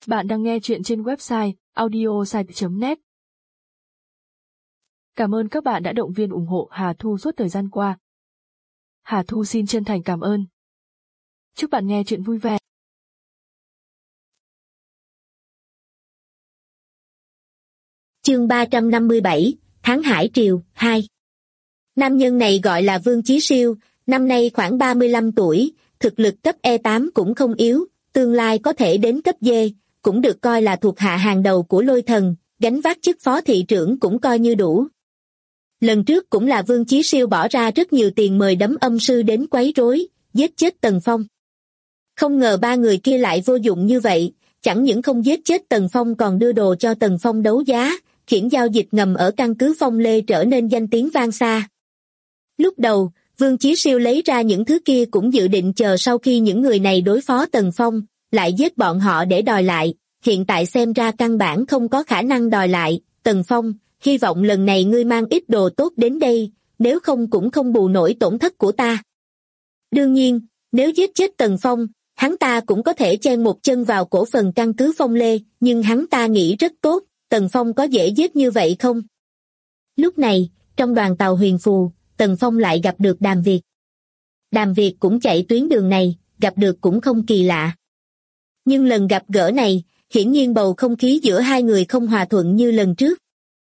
Bạn đang nghe chuyện trên website audiosite.net. Cảm ơn các bạn đã động viên ủng hộ Hà Thu suốt thời gian qua. Hà Thu xin chân thành cảm ơn. Chúc bạn nghe chuyện vui vẻ. Chương 357, Thắng Hải Triều 2. Nam nhân này gọi là Vương Chí Siêu, năm nay khoảng 35 tuổi, thực lực cấp E8 cũng không yếu, tương lai có thể đến cấp D, cũng được coi là thuộc hạ hàng đầu của Lôi Thần, gánh vác chức phó thị trưởng cũng coi như đủ. Lần trước cũng là Vương Chí Siêu bỏ ra rất nhiều tiền mời Đấm Âm Sư đến quấy rối, giết chết Tần Phong. Không ngờ ba người kia lại vô dụng như vậy, chẳng những không giết chết Tần Phong còn đưa đồ cho Tần Phong đấu giá, khiến giao dịch ngầm ở căn cứ Phong Lê trở nên danh tiếng vang xa. Lúc đầu, Vương Chí Siêu lấy ra những thứ kia cũng dự định chờ sau khi những người này đối phó Tần Phong, lại giết bọn họ để đòi lại, hiện tại xem ra căn bản không có khả năng đòi lại. Tần Phong, hy vọng lần này ngươi mang ít đồ tốt đến đây, nếu không cũng không bù nổi tổn thất của ta. Đương nhiên, nếu giết chết Tần Phong, hắn ta cũng có thể chen một chân vào cổ phần căn cứ Phong Lê, nhưng hắn ta nghĩ rất tốt, Tần Phong có dễ giết như vậy không? Lúc này, trong đoàn tàu Huyền Phù, Tần Phong lại gặp được Đàm Việt. Đàm Việt cũng chạy tuyến đường này, gặp được cũng không kỳ lạ. Nhưng lần gặp gỡ này, hiển nhiên bầu không khí giữa hai người không hòa thuận như lần trước.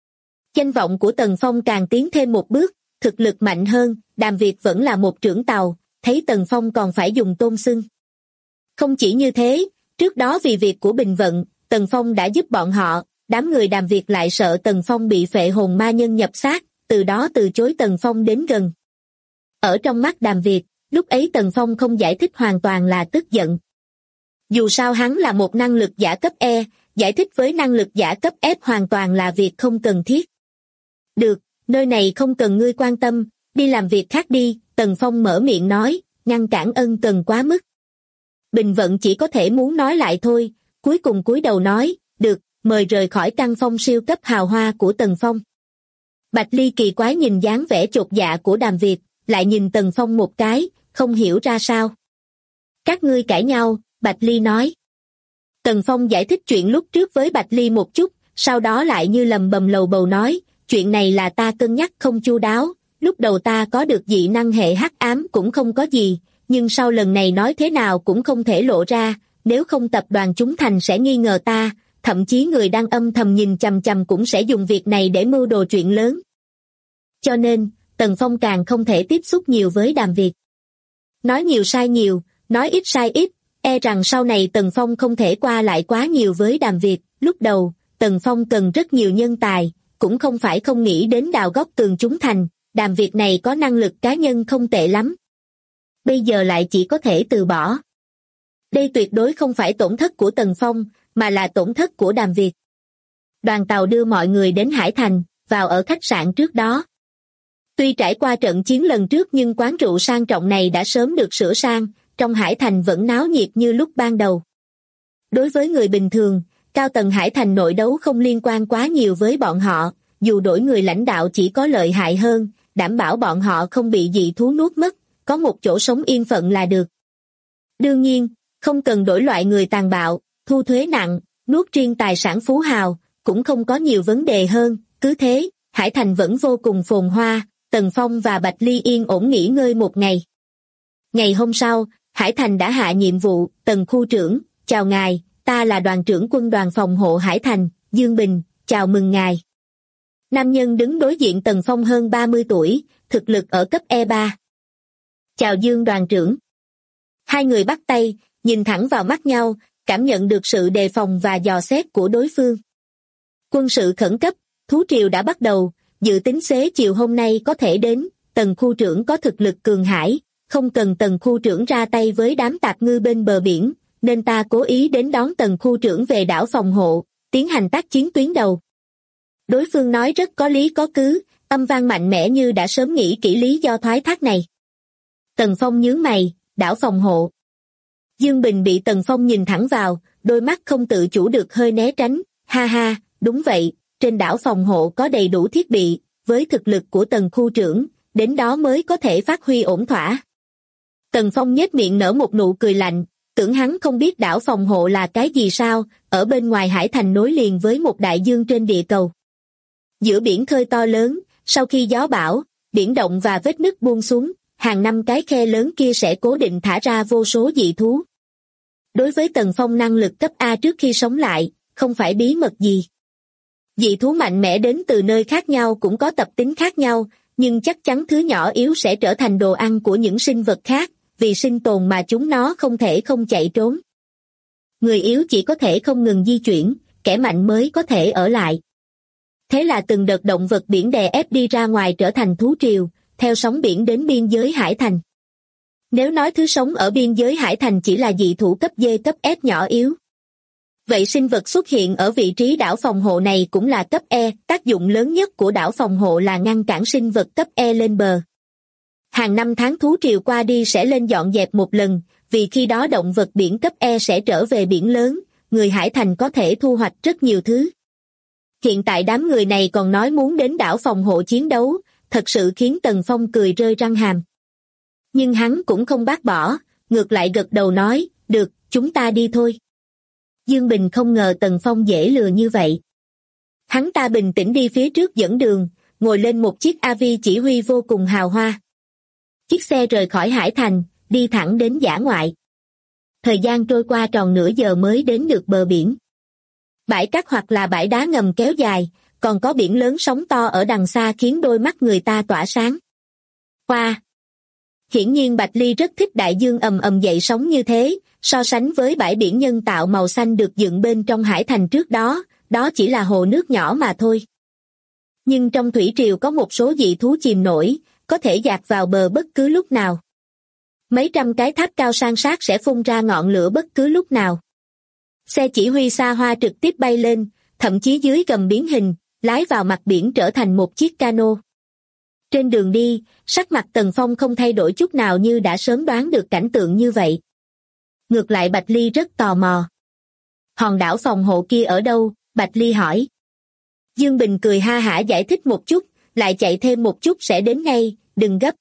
Danh vọng của Tần Phong càng tiến thêm một bước, thực lực mạnh hơn, Đàm Việt vẫn là một trưởng tàu, thấy Tần Phong còn phải dùng tôn xưng. Không chỉ như thế, trước đó vì việc của Bình Vận, Tần Phong đã giúp bọn họ, đám người Đàm Việt lại sợ Tần Phong bị phệ hồn ma nhân nhập xác, từ đó từ chối Tần Phong đến gần. Ở trong mắt Đàm Việt, lúc ấy Tần Phong không giải thích hoàn toàn là tức giận. Dù sao hắn là một năng lực giả cấp E, giải thích với năng lực giả cấp F hoàn toàn là việc không cần thiết. Được, nơi này không cần ngươi quan tâm, đi làm việc khác đi, Tần Phong mở miệng nói, ngăn cản ân cần quá mức. Bình Vận chỉ có thể muốn nói lại thôi, cuối cùng cúi đầu nói, được, mời rời khỏi căn phong siêu cấp hào hoa của Tần Phong. Bạch Ly kỳ quái nhìn dáng vẻ chột dạ của Đàm Việt, lại nhìn Tần Phong một cái, không hiểu ra sao. Các ngươi cãi nhau, Bạch Ly nói. Tần Phong giải thích chuyện lúc trước với Bạch Ly một chút, sau đó lại như lầm bầm lầu bầu nói, chuyện này là ta cân nhắc không chu đáo, lúc đầu ta có được dị năng hệ hắc ám cũng không có gì, nhưng sau lần này nói thế nào cũng không thể lộ ra, nếu không tập đoàn chúng thành sẽ nghi ngờ ta, thậm chí người đang âm thầm nhìn chằm chằm cũng sẽ dùng việc này để mưu đồ chuyện lớn. Cho nên, Tần Phong càng không thể tiếp xúc nhiều với Đàm Việt. Nói nhiều sai nhiều, nói ít sai ít, e rằng sau này Tần Phong không thể qua lại quá nhiều với Đàm Việt. Lúc đầu, Tần Phong cần rất nhiều nhân tài, cũng không phải không nghĩ đến đào góc tường chúng thành, Đàm Việt này có năng lực cá nhân không tệ lắm. Bây giờ lại chỉ có thể từ bỏ. Đây tuyệt đối không phải tổn thất của Tần Phong, mà là tổn thất của Đàm Việt. Đoàn tàu đưa mọi người đến Hải Thành, vào ở khách sạn trước đó. Tuy trải qua trận chiến lần trước nhưng quán rượu sang trọng này đã sớm được sửa sang, trong Hải Thành vẫn náo nhiệt như lúc ban đầu. Đối với người bình thường, cao tầng Hải Thành nội đấu không liên quan quá nhiều với bọn họ, dù đổi người lãnh đạo chỉ có lợi hại hơn, đảm bảo bọn họ không bị dị thú nuốt mất, có một chỗ sống yên phận là được. Đương nhiên, không cần đổi loại người tàn bạo, thu thuế nặng, nuốt riêng tài sản phú hào, cũng không có nhiều vấn đề hơn, cứ thế, Hải Thành vẫn vô cùng phồn hoa, Tần Phong và Bạch Ly yên ổn nghỉ ngơi một ngày. Ngày hôm sau, Hải Thành đã hạ nhiệm vụ, Tần khu trưởng, chào ngài, ta là đoàn trưởng quân đoàn phòng hộ Hải Thành, Dương Bình, chào mừng ngài. Nam nhân đứng đối diện Tần Phong hơn 30 tuổi, thực lực ở cấp E3. Chào Dương đoàn trưởng. Hai người bắt tay, nhìn thẳng vào mắt nhau, cảm nhận được sự đề phòng và dò xét của đối phương. Quân sự khẩn cấp, thú triều đã bắt đầu, dự tính xế chiều hôm nay có thể đến, Tần khu trưởng có thực lực cường hãn, không cần Tần khu trưởng ra tay với đám tạp ngư bên bờ biển, nên ta cố ý đến đón Tần khu trưởng về đảo phòng hộ, tiến hành tác chiến tuyến đầu. Đối phương nói rất có lý có cứ, âm vang mạnh mẽ như đã sớm nghĩ kỹ lý do thoái thác này. Tần Phong nhướng mày, đảo phòng hộ. Dương Bình bị Tần Phong nhìn thẳng vào, đôi mắt không tự chủ được hơi né tránh, ha ha, đúng vậy, trên đảo phòng hộ có đầy đủ thiết bị, với thực lực của Tần khu trưởng, đến đó mới có thể phát huy ổn thỏa. Tần Phong nhếch miệng nở một nụ cười lạnh, Tưởng hắn không biết đảo phòng hộ là cái gì sao, ở bên ngoài hải thành nối liền với một đại dương trên địa cầu. Giữa biển khơi to lớn, sau khi gió bão, biển động và vết nứt buông xuống, hàng năm cái khe lớn kia sẽ cố định thả ra vô số dị thú. Đối với Tần Phong năng lực cấp A trước khi sống lại, không phải bí mật gì. Dị thú mạnh mẽ đến từ nơi khác nhau cũng có tập tính khác nhau, nhưng chắc chắn thứ nhỏ yếu sẽ trở thành đồ ăn của những sinh vật khác, vì sinh tồn mà chúng nó không thể không chạy trốn. Người yếu chỉ có thể không ngừng di chuyển, kẻ mạnh mới có thể ở lại. Thế là từng đợt động vật biển đè ép đi ra ngoài trở thành thú triều, theo sóng biển đến biên giới hải thành. Nếu nói thứ sống ở biên giới hải thành chỉ là dị thú cấp D cấp F nhỏ yếu, vậy sinh vật xuất hiện ở vị trí đảo phòng hộ này cũng là cấp E, tác dụng lớn nhất của đảo phòng hộ là ngăn cản sinh vật cấp E lên bờ. Hàng năm tháng thú triều qua đi sẽ lên dọn dẹp một lần, vì khi đó động vật biển cấp E sẽ trở về biển lớn, người hải thành có thể thu hoạch rất nhiều thứ. Hiện tại đám người này còn nói muốn đến đảo phòng hộ chiến đấu, thật sự khiến Tần Phong cười rơi răng hàm. Nhưng hắn cũng không bác bỏ, ngược lại gật đầu nói, được, chúng ta đi thôi. Dương Bình không ngờ Tần Phong dễ lừa như vậy. Hắn ta bình tĩnh đi phía trước dẫn đường, ngồi lên một chiếc AV chỉ huy vô cùng hào hoa. Chiếc xe rời khỏi hải thành, đi thẳng đến dã ngoại. Thời gian trôi qua tròn nửa giờ mới đến được bờ biển. Bãi cát hoặc là bãi đá ngầm kéo dài, còn có biển lớn sóng to ở đằng xa khiến đôi mắt người ta tỏa sáng. Wow! Hiển nhiên Bạch Ly rất thích đại dương ầm ầm dậy sóng như thế, so sánh với bãi biển nhân tạo màu xanh được dựng bên trong hải thành trước đó, đó chỉ là hồ nước nhỏ mà thôi. Nhưng trong thủy triều có một số dị thú chìm nổi, có thể dạt vào bờ bất cứ lúc nào. Mấy trăm cái tháp cao san sát sẽ phun ra ngọn lửa bất cứ lúc nào. Xe chỉ huy xa hoa trực tiếp bay lên, thậm chí dưới gầm biến hình, lái vào mặt biển trở thành một chiếc cano. Trên đường đi, sắc mặt Tần Phong không thay đổi chút nào như đã sớm đoán được cảnh tượng như vậy. Ngược lại Bạch Ly rất tò mò. Hòn đảo phòng hộ kia ở đâu? Bạch Ly hỏi. Dương Bình cười ha hả giải thích một chút, lại chạy thêm một chút sẽ đến ngay, đừng gấp.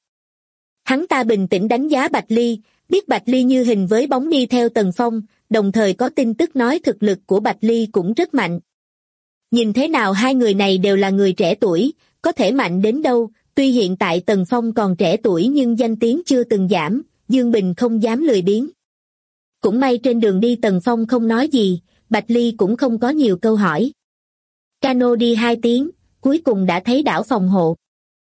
Hắn ta bình tĩnh đánh giá Bạch Ly, biết Bạch Ly như hình với bóng đi theo Tần Phong, đồng thời có tin tức nói thực lực của Bạch Ly cũng rất mạnh. Nhìn thế nào hai người này đều là người trẻ tuổi, có thể mạnh đến đâu, tuy hiện tại Tần Phong còn trẻ tuổi nhưng danh tiếng chưa từng giảm, Dương Bình không dám lười biếng. Cũng may trên đường đi Tần Phong không nói gì, Bạch Ly cũng không có nhiều câu hỏi. Cano đi 2 tiếng, cuối cùng đã thấy đảo phòng hộ.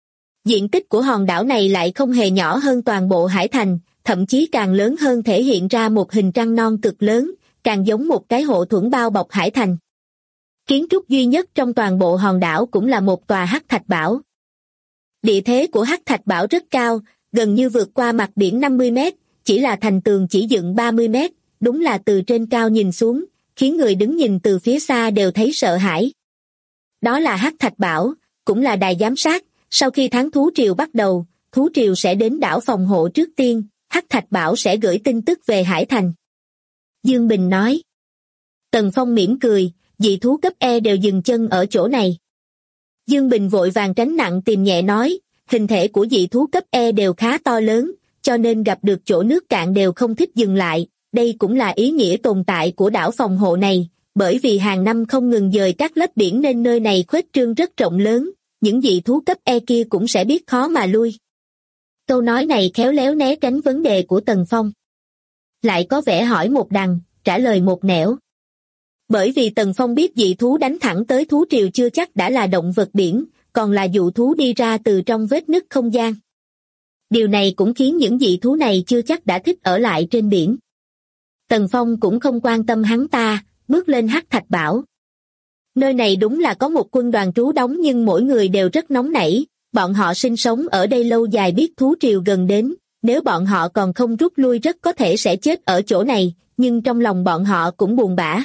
Diện tích của hòn đảo này lại không hề nhỏ hơn toàn bộ hải thành, thậm chí càng lớn hơn thể hiện ra một hình trăng non cực lớn, càng giống một cái hộ thuẫn bao bọc hải thành. Kiến trúc duy nhất trong toàn bộ hòn đảo cũng là một tòa hắc thạch bảo. Địa thế của hắc thạch bảo rất cao, gần như vượt qua mặt biển 50 mét, chỉ là thành tường chỉ dựng 30 mét, đúng là từ trên cao nhìn xuống, khiến người đứng nhìn từ phía xa đều thấy sợ hãi. Đó là hắc thạch bảo, cũng là đài giám sát, sau khi tháng thú triều bắt đầu, thú triều sẽ đến đảo phòng hộ trước tiên, hắc thạch bảo sẽ gửi tin tức về hải thành. Dương Bình nói. Tần Phong mỉm cười, dị thú cấp E đều dừng chân ở chỗ này. Dương Bình vội vàng tránh nặng tìm nhẹ nói, hình thể của dị thú cấp E đều khá to lớn, cho nên gặp được chỗ nước cạn đều không thích dừng lại, đây cũng là ý nghĩa tồn tại của đảo phòng hộ này, bởi vì hàng năm không ngừng dời các lớp biển nên nơi này khuếch trương rất rộng lớn, những dị thú cấp E kia cũng sẽ biết khó mà lui. Câu nói này khéo léo né tránh vấn đề của Tần Phong. Lại có vẻ hỏi một đằng, trả lời một nẻo. Bởi vì Tần Phong biết dị thú đánh thẳng tới thú triều chưa chắc đã là động vật biển, còn là dụ thú đi ra từ trong vết nứt không gian. Điều này cũng khiến những dị thú này chưa chắc đã thích ở lại trên biển. Tần Phong cũng không quan tâm hắn ta, bước lên hắc thạch bảo. Nơi này đúng là có một quân đoàn trú đóng nhưng mỗi người đều rất nóng nảy, bọn họ sinh sống ở đây lâu dài biết thú triều gần đến, nếu bọn họ còn không rút lui rất có thể sẽ chết ở chỗ này, nhưng trong lòng bọn họ cũng buồn bã.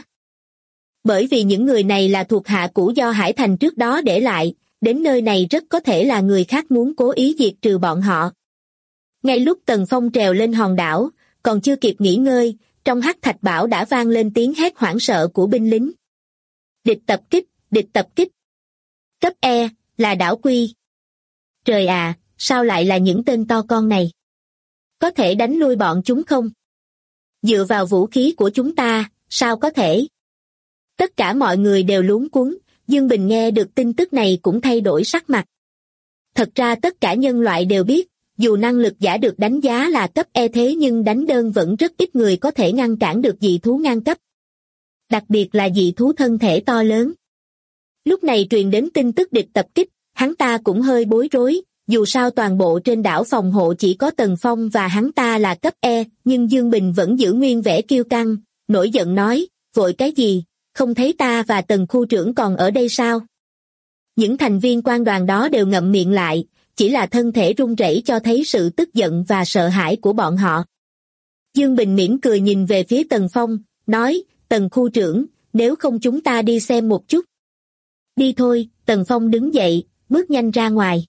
Bởi vì những người này là thuộc hạ cũ do Hải Thành trước đó để lại, đến nơi này rất có thể là người khác muốn cố ý diệt trừ bọn họ. Ngay lúc Tần Phong trèo lên hòn đảo, còn chưa kịp nghỉ ngơi, trong hắc thạch bảo đã vang lên tiếng hét hoảng sợ của binh lính. Địch tập kích, địch tập kích. Cấp E, là đảo Quy. Trời à, sao lại là những tên to con này? Có thể đánh lui bọn chúng không? Dựa vào vũ khí của chúng ta, sao có thể? Tất cả mọi người đều luống cuống, Dương Bình nghe được tin tức này cũng thay đổi sắc mặt. Thật ra tất cả nhân loại đều biết, dù năng lực giả được đánh giá là cấp E thế nhưng đánh đơn vẫn rất ít người có thể ngăn cản được dị thú ngang cấp. Đặc biệt là dị thú thân thể to lớn. Lúc này truyền đến tin tức địch tập kích, hắn ta cũng hơi bối rối, dù sao toàn bộ trên đảo phòng hộ chỉ có Tần Phong và hắn ta là cấp E, nhưng Dương Bình vẫn giữ nguyên vẻ kiêu căng, nổi giận nói, vội cái gì, không thấy ta và Tần khu trưởng còn ở đây sao? Những thành viên quan đoàn đó đều ngậm miệng lại, chỉ là thân thể run rẩy cho thấy sự tức giận và sợ hãi của bọn họ. Dương Bình mỉm cười nhìn về phía Tần Phong, nói, Tần khu trưởng, nếu không chúng ta đi xem một chút. Đi thôi, Tần Phong đứng dậy, bước nhanh ra ngoài.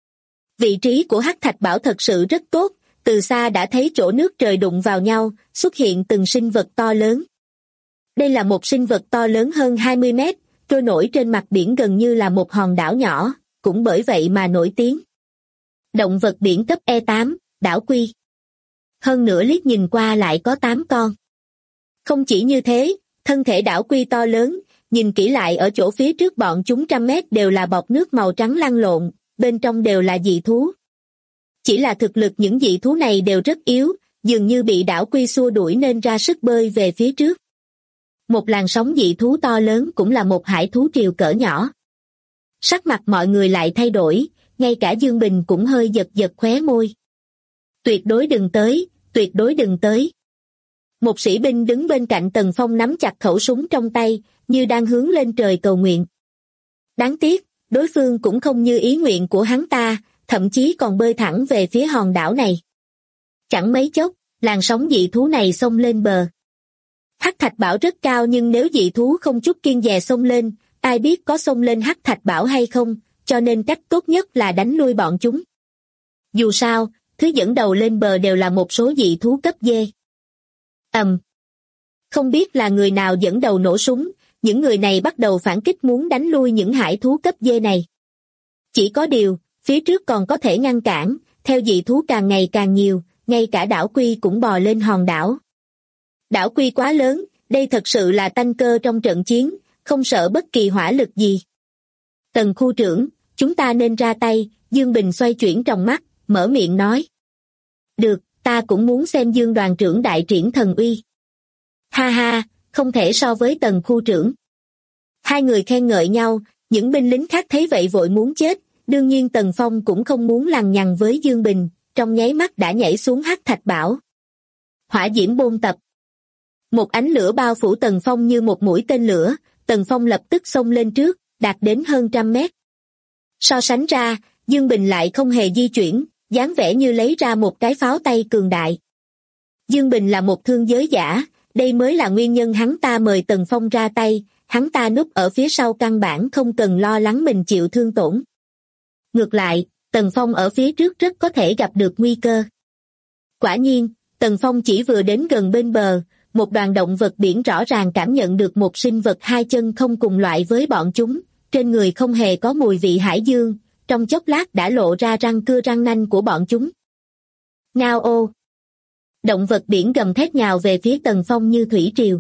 Vị trí của Hắc Thạch Bảo thật sự rất tốt, từ xa đã thấy chỗ nước trời đụng vào nhau, xuất hiện từng sinh vật to lớn. Đây là một sinh vật to lớn hơn 20 mét, trôi nổi trên mặt biển gần như là một hòn đảo nhỏ, cũng bởi vậy mà nổi tiếng. Động vật biển cấp E8, đảo Quy. Hơn nữa liếc nhìn qua lại có 8 con. Không chỉ như thế, thân thể đảo Quy to lớn, nhìn kỹ lại ở chỗ phía trước bọn chúng trăm mét đều là bọt nước màu trắng lăn lộn, bên trong đều là dị thú. Chỉ là thực lực những dị thú này đều rất yếu, dường như bị đảo Quy xua đuổi nên ra sức bơi về phía trước. Một làn sóng dị thú to lớn cũng là một hải thú triều cỡ nhỏ. Sắc mặt mọi người lại thay đổi, ngay cả Dương Bình cũng hơi giật giật khóe môi. Tuyệt đối đừng tới, tuyệt đối đừng tới. Một sĩ binh đứng bên cạnh Tần Phong nắm chặt khẩu súng trong tay, như đang hướng lên trời cầu nguyện. Đáng tiếc, đối phương cũng không như ý nguyện của hắn ta, thậm chí còn bơi thẳng về phía hòn đảo này. Chẳng mấy chốc, làn sóng dị thú này xông lên bờ. Hắc Thạch Bảo rất cao nhưng nếu dị thú không chút kiêng dè xông lên, ai biết có xông lên Hắc Thạch Bảo hay không, cho nên cách tốt nhất là đánh lui bọn chúng. Dù sao, thứ dẫn đầu lên bờ đều là một số dị thú cấp D. Không biết là người nào dẫn đầu nổ súng, những người này bắt đầu phản kích muốn đánh lui những hải thú cấp D này. Chỉ có điều, phía trước còn có thể ngăn cản, theo dị thú càng ngày càng nhiều, ngay cả đảo Quy cũng bò lên hòn đảo. Đảo Quy quá lớn, đây thật sự là tanh cơ trong trận chiến, không sợ bất kỳ hỏa lực gì. Tần khu trưởng, chúng ta nên ra tay, Dương Bình xoay chuyển trong mắt, mở miệng nói. Được, ta cũng muốn xem Dương đoàn trưởng đại triển thần uy. Ha ha, không thể so với Tần khu trưởng. Hai người khen ngợi nhau, những binh lính khác thấy vậy vội muốn chết, đương nhiên Tần Phong cũng không muốn lằng nhằng với Dương Bình, trong nháy mắt đã nhảy xuống Hắc Thạch Bảo. Hỏa diễm bôn tập. Một ánh lửa bao phủ Tần Phong như một mũi tên lửa, Tần Phong lập tức xông lên trước, đạt đến hơn 100 mét. So sánh ra, Dương Bình lại không hề di chuyển, dáng vẻ như lấy ra một cái pháo tay cường đại. Dương Bình là một thương giới giả, đây mới là nguyên nhân hắn ta mời Tần Phong ra tay, hắn ta núp ở phía sau căn bản không cần lo lắng mình chịu thương tổn. Ngược lại, Tần Phong ở phía trước rất có thể gặp được nguy cơ. Quả nhiên, Tần Phong chỉ vừa đến gần bên bờ, một đoàn động vật biển rõ ràng cảm nhận được một sinh vật hai chân không cùng loại với bọn chúng, trên người không hề có mùi vị hải dương, trong chốc lát đã lộ ra răng cưa răng nanh của bọn chúng. Ngao ô! Động vật biển gầm thét nhào về phía Tần Phong như thủy triều.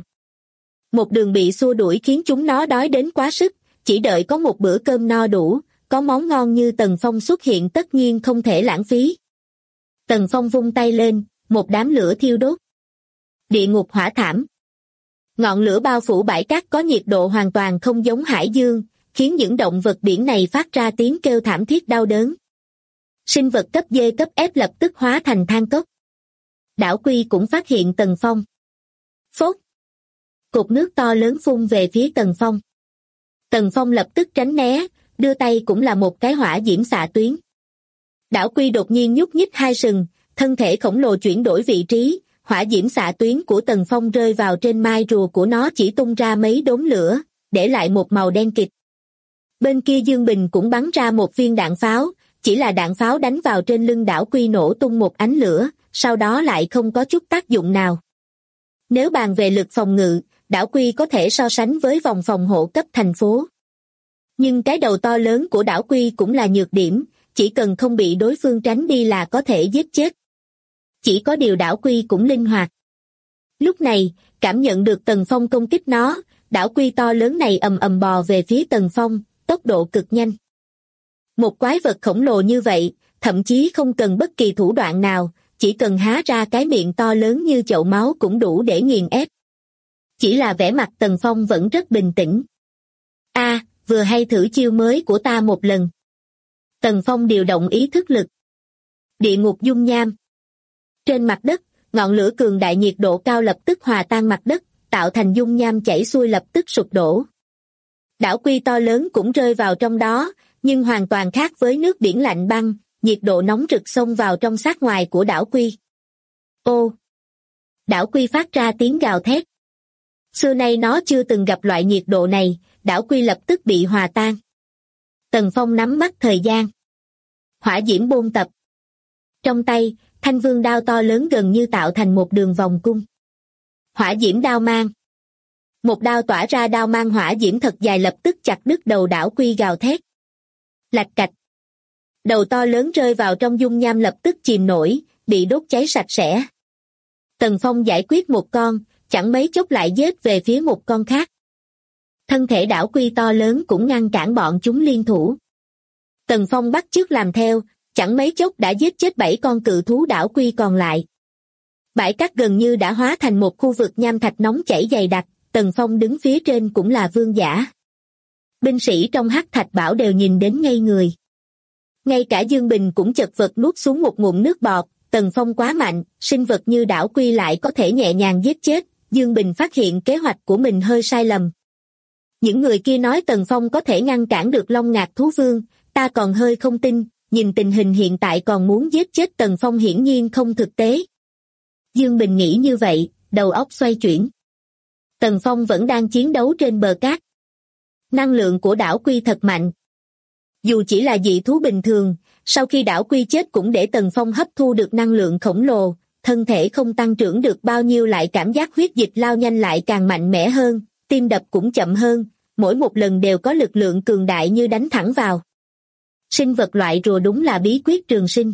Một đường bị xua đuổi khiến chúng nó đói đến quá sức, chỉ đợi có một bữa cơm no đủ, có món ngon như Tần Phong xuất hiện tất nhiên không thể lãng phí. Tần Phong vung tay lên, một đám lửa thiêu đốt. Địa ngục hỏa thảm. Ngọn lửa bao phủ bãi cát có nhiệt độ hoàn toàn không giống hải dương, khiến những động vật biển này phát ra tiếng kêu thảm thiết đau đớn. Sinh vật cấp D cấp F lập tức hóa thành than cốc. Đảo Quy cũng phát hiện Tần Phong. Phốt! Cột nước to lớn phun về phía Tần Phong. Tần Phong lập tức tránh né, đưa tay cũng là một cái hỏa diễm xạ tuyến. Đảo Quy đột nhiên nhúc nhích hai sừng, thân thể khổng lồ chuyển đổi vị trí, hỏa diễm xạ tuyến của Tần Phong rơi vào trên mai rùa của nó chỉ tung ra mấy đốm lửa, để lại một màu đen kịt. Bên kia Dương Bình cũng bắn ra một viên đạn pháo, chỉ là đạn pháo đánh vào trên lưng đảo Quy nổ tung một ánh lửa, sau đó lại không có chút tác dụng nào. Nếu bàn về lực phòng ngự, đảo Quy có thể so sánh với vòng phòng hộ cấp thành phố. Nhưng cái đầu to lớn của đảo Quy cũng là nhược điểm, chỉ cần không bị đối phương tránh đi là có thể giết chết. Chỉ có điều đảo Quy cũng linh hoạt. Lúc này, cảm nhận được Tần Phong công kích nó, đảo quy to lớn này ầm ầm bò về phía Tần Phong, tốc độ cực nhanh. Một quái vật khổng lồ như vậy, thậm chí không cần bất kỳ thủ đoạn nào, chỉ cần há ra cái miệng to lớn như chậu máu cũng đủ để nghiền ép. Chỉ là vẻ mặt Tần Phong vẫn rất bình tĩnh. Vừa hay thử chiêu mới của ta một lần. Tần Phong điều động ý thức lực. Địa ngục dung nham. Trên mặt đất, ngọn lửa cường đại nhiệt độ cao lập tức hòa tan mặt đất, tạo thành dung nham chảy xuôi lập tức sụp đổ. Đảo quy to lớn cũng rơi vào trong đó, nhưng hoàn toàn khác với nước biển lạnh băng, nhiệt độ nóng rực xông vào trong xác ngoài của đảo quy. Ô! Đảo quy phát ra tiếng gào thét. Xưa nay nó chưa từng gặp loại nhiệt độ này, đảo quy lập tức bị hòa tan. Tần Phong nắm bắt thời gian. Hỏa diễm bôn tập. Trong tay, thanh vương đao to lớn gần như tạo thành một đường vòng cung. Hỏa diễm đao mang. Một đao tỏa ra đao mang hỏa diễm thật dài lập tức chặt đứt đầu đảo quy gào thét. Lạch cạch. Đầu to lớn rơi vào trong dung nham lập tức chìm nổi, bị đốt cháy sạch sẽ. Tần Phong giải quyết một con, chẳng mấy chốc lại giết về phía một con khác. Thân thể đảo quy to lớn cũng ngăn cản bọn chúng liên thủ. Tần Phong bắt chước làm theo, chẳng mấy chốc đã giết chết 7 con cự thú đảo quy còn lại. Bãi cát gần như đã hóa thành một khu vực nham thạch nóng chảy dày đặc, Tần Phong đứng phía trên cũng là vương giả. Binh sĩ trong hắc thạch bảo đều nhìn đến ngây người. Ngay cả Dương Bình cũng chật vật nuốt xuống một ngụm nước bọt, Tần Phong quá mạnh, sinh vật như đảo quy lại có thể nhẹ nhàng giết chết, Dương Bình phát hiện kế hoạch của mình hơi sai lầm. Những người kia nói Tần Phong có thể ngăn cản được Long Ngạc Thú Vương, ta còn hơi không tin, nhìn tình hình hiện tại còn muốn giết chết Tần Phong hiển nhiên không thực tế. Dương Bình nghĩ như vậy, đầu óc xoay chuyển. Tần Phong vẫn đang chiến đấu trên bờ cát. Năng lượng của đảo quy thật mạnh. Dù chỉ là dị thú bình thường, sau khi đảo quy chết cũng để Tần Phong hấp thu được năng lượng khổng lồ, thân thể không tăng trưởng được bao nhiêu lại cảm giác huyết dịch lao nhanh lại càng mạnh mẽ hơn, tim đập cũng chậm hơn, mỗi một lần đều có lực lượng cường đại như đánh thẳng vào. Sinh vật loại rùa đúng là bí quyết trường sinh.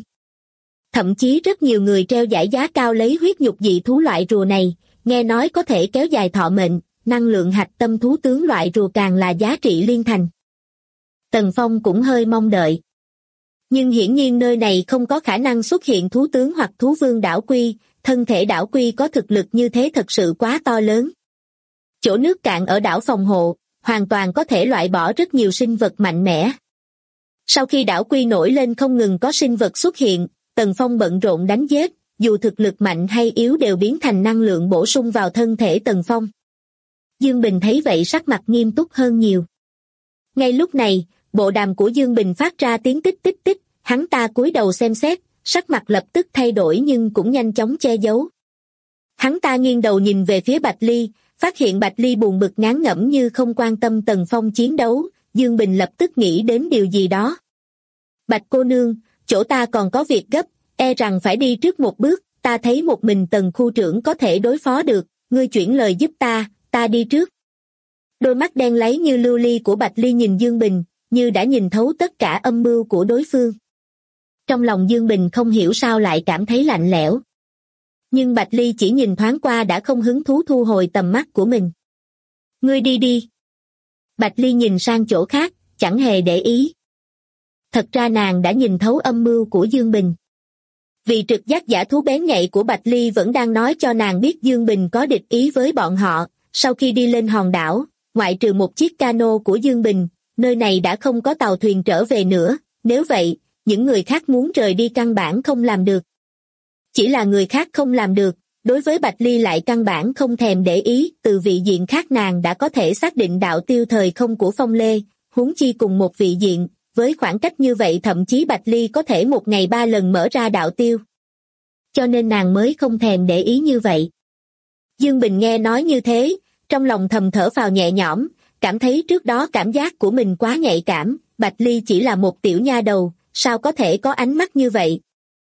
Thậm chí rất nhiều người treo giải giá cao lấy huyết nhục dị thú loại rùa này, nghe nói có thể kéo dài thọ mệnh, năng lượng hạch tâm thú tướng loại rùa càng là giá trị liên thành. Tần Phong cũng hơi mong đợi. Nhưng hiển nhiên nơi này không có khả năng xuất hiện thú tướng hoặc thú vương đảo quy, thân thể đảo quy có thực lực như thế thật sự quá to lớn. Chỗ nước cạn ở đảo phòng hộ, hoàn toàn có thể loại bỏ rất nhiều sinh vật mạnh mẽ. Sau khi đảo quy nổi lên không ngừng có sinh vật xuất hiện, Tần Phong bận rộn đánh giết, dù thực lực mạnh hay yếu đều biến thành năng lượng bổ sung vào thân thể Tần Phong. Dương Bình thấy vậy sắc mặt nghiêm túc hơn nhiều. Ngay lúc này, bộ đàm của Dương Bình phát ra tiếng tích tích tích, hắn ta cúi đầu xem xét, sắc mặt lập tức thay đổi nhưng cũng nhanh chóng che giấu. Hắn ta nghiêng đầu nhìn về phía Bạch Ly, phát hiện Bạch Ly buồn bực ngán ngẩm như không quan tâm Tần Phong chiến đấu, Dương Bình lập tức nghĩ đến điều gì đó. Bạch cô nương, chỗ ta còn có việc gấp, e rằng phải đi trước một bước, ta thấy một mình Tần khu trưởng có thể đối phó được, ngươi chuyển lời giúp ta đi trước. Đôi mắt đen láy như lưu ly của Bạch Ly nhìn Dương Bình, như đã nhìn thấu tất cả âm mưu của đối phương. Trong lòng Dương Bình không hiểu sao lại cảm thấy lạnh lẽo. Nhưng Bạch Ly chỉ nhìn thoáng qua đã không hứng thú thu hồi tầm mắt của mình. Ngươi đi đi. Bạch Ly nhìn sang chỗ khác, chẳng hề để ý. Thật ra nàng đã nhìn thấu âm mưu của Dương Bình. Vì trực giác giả thú bén nhạy của Bạch Ly vẫn đang nói cho nàng biết Dương Bình có địch ý với bọn họ. Sau khi đi lên hòn đảo, ngoại trừ một chiếc cano của Dương Bình, nơi này đã không có tàu thuyền trở về nữa, nếu vậy, những người khác muốn rời đi căn bản không làm được. Chỉ là người khác không làm được, đối với Bạch Ly lại căn bản không thèm để ý, từ vị diện khác nàng đã có thể xác định đạo tiêu thời không của Phong Lê, huống chi cùng một vị diện, với khoảng cách như vậy thậm chí Bạch Ly có thể một ngày 3 lần mở ra đạo tiêu. Cho nên nàng mới không thèm để ý như vậy. Dương Bình nghe nói như thế, trong lòng thầm thở phào nhẹ nhõm, cảm thấy trước đó cảm giác của mình quá nhạy cảm, Bạch Ly chỉ là một tiểu nha đầu, sao có thể có ánh mắt như vậy.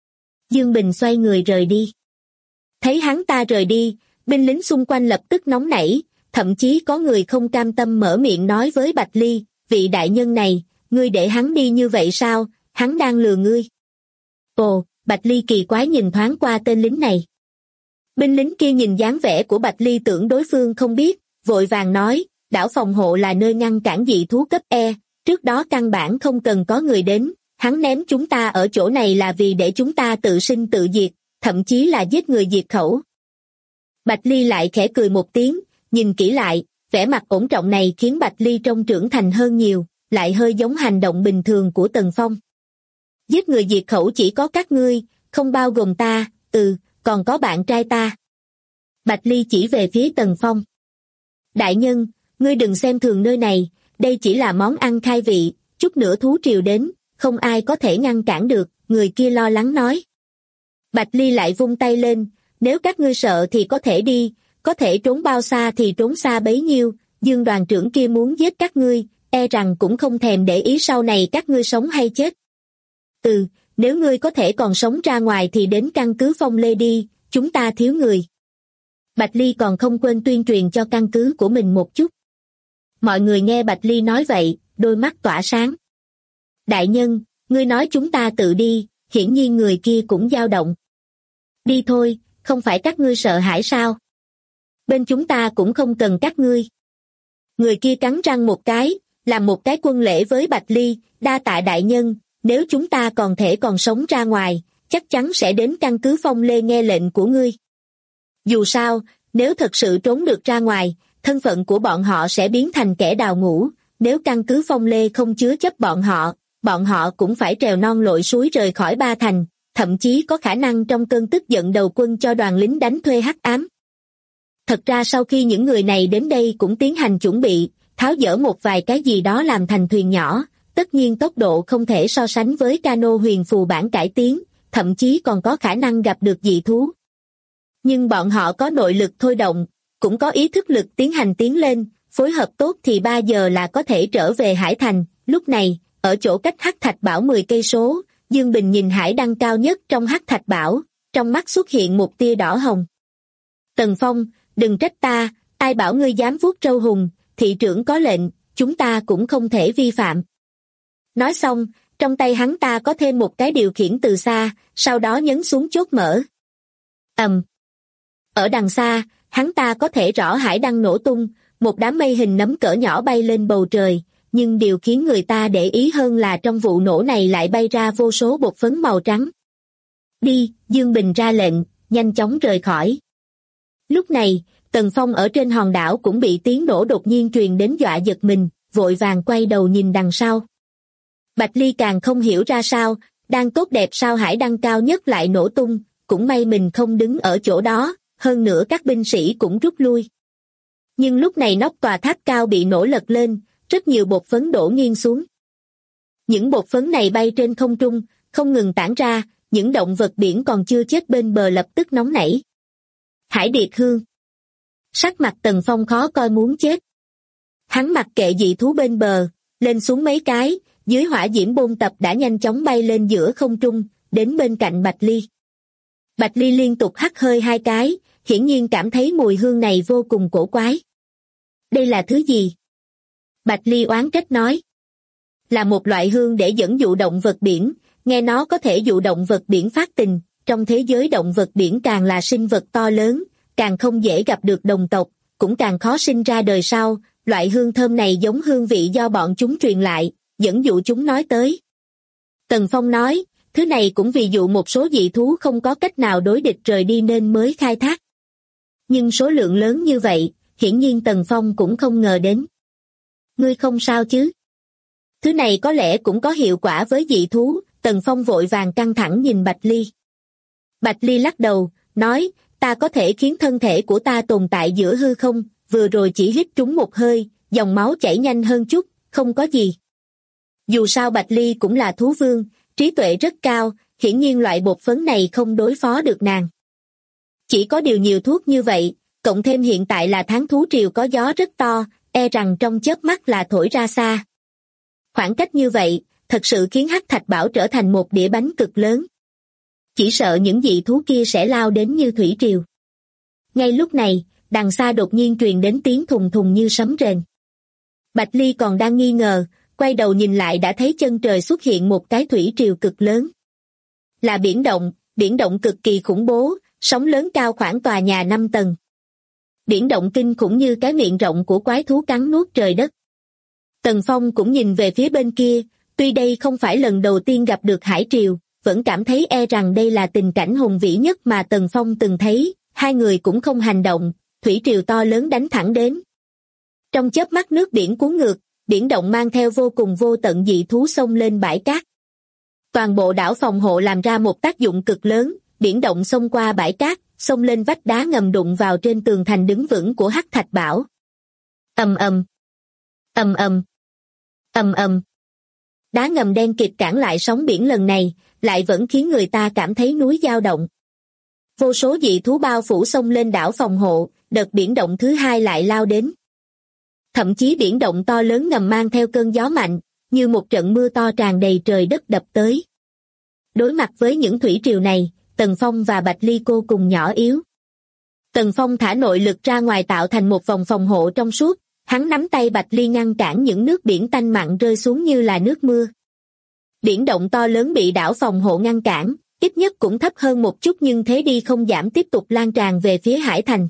Dương Bình xoay người rời đi. Thấy hắn ta rời đi, binh lính xung quanh lập tức nóng nảy, thậm chí có người không cam tâm mở miệng nói với Bạch Ly, vị đại nhân này, ngươi để hắn đi như vậy sao, hắn đang lừa ngươi. Ồ, Bạch Ly kỳ quái nhìn thoáng qua tên lính này. Binh lính kia nhìn dáng vẻ của Bạch Ly tưởng đối phương không biết, vội vàng nói, đảo phòng hộ là nơi ngăn cản dị thú cấp E, trước đó căn bản không cần có người đến, hắn ném chúng ta ở chỗ này là vì để chúng ta tự sinh tự diệt, thậm chí là giết người diệt khẩu. Bạch Ly lại khẽ cười một tiếng, nhìn kỹ lại, vẻ mặt ổn trọng này khiến Bạch Ly trông trưởng thành hơn nhiều, lại hơi giống hành động bình thường của Tần Phong. Giết người diệt khẩu chỉ có các ngươi, không bao gồm ta, còn có bạn trai ta. Bạch Ly chỉ về phía Tần Phong. Đại nhân, ngươi đừng xem thường nơi này, đây chỉ là món ăn khai vị, chút nữa thú triều đến, không ai có thể ngăn cản được, người kia lo lắng nói. Bạch Ly lại vung tay lên, nếu các ngươi sợ thì có thể đi, có thể trốn bao xa thì trốn xa bấy nhiêu, Dương đoàn trưởng kia muốn giết các ngươi, e rằng cũng không thèm để ý sau này các ngươi sống hay chết. Nếu ngươi có thể còn sống ra ngoài thì đến căn cứ Phong Lê đi, chúng ta thiếu người. Bạch Ly còn không quên tuyên truyền cho căn cứ của mình một chút. Mọi người nghe Bạch Ly nói vậy, đôi mắt tỏa sáng. Đại nhân, ngươi nói chúng ta tự đi, hiển nhiên người kia cũng dao động. Đi thôi, không phải các ngươi sợ hãi sao? Bên chúng ta cũng không cần các ngươi. Người kia cắn răng một cái, làm một cái quân lễ với Bạch Ly, đa tạ đại nhân, nếu chúng ta còn sống ra ngoài, chắc chắn sẽ đến căn cứ Phong Lê nghe lệnh của ngươi. Dù sao, nếu thật sự trốn được ra ngoài, thân phận của bọn họ sẽ biến thành kẻ đào ngũ, nếu căn cứ Phong Lê không chứa chấp bọn họ cũng phải trèo non lội suối rời khỏi Ba Thành, thậm chí có khả năng trong cơn tức giận đầu quân cho đoàn lính đánh thuê hắc ám. Thật ra sau khi những người này đến đây cũng tiến hành chuẩn bị, tháo dỡ một vài cái gì đó làm thành thuyền nhỏ, tất nhiên tốc độ không thể so sánh với cano huyền phù bản cải tiến, thậm chí còn có khả năng gặp được dị thú. Nhưng bọn họ có nội lực thôi động, cũng có ý thức lực tiến hành tiến lên, phối hợp tốt thì 3 giờ là có thể trở về Hải Thành. Lúc này, ở chỗ cách Hắc Thạch Bảo 10 cây số, Dương Bình nhìn hải đăng cao nhất trong Hắc Thạch Bảo, trong mắt xuất hiện một tia đỏ hồng. Tần Phong, đừng trách ta, ai bảo ngươi dám vuốt trâu hùng, thị trưởng có lệnh, chúng ta cũng không thể vi phạm. Nói xong, trong tay hắn ta có thêm một cái điều khiển từ xa, sau đó nhấn xuống chốt mở. Ở đằng xa, hắn ta có thể rõ hải đăng nổ tung, một đám mây hình nấm cỡ nhỏ bay lên bầu trời, nhưng điều khiến người ta để ý hơn là trong vụ nổ này lại bay ra vô số bột phấn màu trắng. Đi, Dương Bình ra lệnh, nhanh chóng rời khỏi. Lúc này, Tần Phong ở trên hòn đảo cũng bị tiếng nổ đột nhiên truyền đến dọa giật mình, vội vàng quay đầu nhìn đằng sau. Bạch Ly càng không hiểu ra sao, đang tốt đẹp sao hải đăng cao nhất lại nổ tung, cũng may mình không đứng ở chỗ đó, hơn nữa các binh sĩ cũng rút lui. Nhưng lúc này nóc tòa tháp cao bị nổ lật lên, rất nhiều bột phấn đổ nghiêng xuống. Những bột phấn này bay trên không trung, không ngừng tản ra, những động vật biển còn chưa chết bên bờ lập tức nóng nảy. Hải Điệt Hương. Sắc mặt Tần Phong khó coi muốn chết. Hắn mặc kệ dị thú bên bờ, lên xuống mấy cái, dưới hỏa diễm bôn tập đã nhanh chóng bay lên giữa không trung, đến bên cạnh Bạch Ly. Bạch Ly liên tục hắt hơi 2 cái, hiển nhiên cảm thấy mùi hương này vô cùng cổ quái. Đây là thứ gì? Bạch Ly oán trách nói. Là một loại hương để dẫn dụ động vật biển, nghe nó có thể dụ động vật biển phát tình, trong thế giới động vật biển càng là sinh vật to lớn, càng không dễ gặp được đồng tộc, cũng càng khó sinh ra đời sau, loại hương thơm này giống hương vị do bọn chúng truyền lại, dẫn dụ chúng nói tới. Tần Phong nói, thứ này cũng vì dụ một số dị thú không có cách nào đối địch rời đi nên mới khai thác. Nhưng số lượng lớn như vậy, hiển nhiên Tần Phong cũng không ngờ đến. Ngươi không sao chứ? Thứ này có lẽ cũng có hiệu quả với dị thú, Tần Phong vội vàng căng thẳng nhìn Bạch Ly. Bạch Ly lắc đầu, nói, ta có thể khiến thân thể của ta tồn tại giữa hư không, vừa rồi chỉ hít trúng một hơi, dòng máu chảy nhanh hơn chút, không có gì. Dù sao Bạch Ly cũng là thú vương, trí tuệ rất cao, hiển nhiên loại bột phấn này không đối phó được nàng. Chỉ có điều nhiều thuốc như vậy, cộng thêm hiện tại là tháng thú triều có gió rất to, e rằng trong chớp mắt là thổi ra xa. Khoảng cách như vậy, thật sự khiến Hắc Thạch Bảo trở thành một đĩa bánh cực lớn. Chỉ sợ những dị thú kia sẽ lao đến như thủy triều. Ngay lúc này, đằng xa đột nhiên truyền đến tiếng thùng thùng như sấm rền. Bạch Ly còn đang nghi ngờ, quay đầu nhìn lại đã thấy chân trời xuất hiện một cái thủy triều cực lớn. Là biển động cực kỳ khủng bố, sóng lớn cao khoảng tòa nhà 5 tầng. Biển động kinh khủng như cái miệng rộng của quái thú cắn nuốt trời đất. Tần Phong cũng nhìn về phía bên kia, tuy đây không phải lần đầu tiên gặp được hải triều, vẫn cảm thấy e rằng đây là tình cảnh hùng vĩ nhất mà Tần Phong từng thấy. Hai người cũng không hành động, thủy triều to lớn đánh thẳng đến. Trong chớp mắt nước biển cuốn ngược, biển động mang theo vô cùng vô tận dị thú xông lên bãi cát. Toàn bộ đảo phòng hộ làm ra một tác dụng cực lớn, biển động xông qua bãi cát, xông lên vách đá ngầm đụng vào trên tường thành đứng vững của Hắc Thạch Bảo. Ầm ầm, ầm ầm, ầm ầm. Đá ngầm đen kịt cản lại sóng biển lần này, lại vẫn khiến người ta cảm thấy núi dao động. Vô số dị thú bao phủ xông lên đảo phòng hộ, đợt biển động thứ hai lại lao đến. Thậm chí biển động to lớn ngầm mang theo cơn gió mạnh, như một trận mưa to tràn đầy trời đất đập tới. Đối mặt với những thủy triều này, Tần Phong và Bạch Ly cô cùng nhỏ yếu. Tần Phong thả nội lực ra ngoài tạo thành một vòng phòng hộ trong suốt, hắn nắm tay Bạch Ly ngăn cản những nước biển tanh mặn rơi xuống như là nước mưa. Biển động to lớn bị đảo phòng hộ ngăn cản, ít nhất cũng thấp hơn một chút nhưng thế đi không giảm tiếp tục lan tràn về phía hải thành.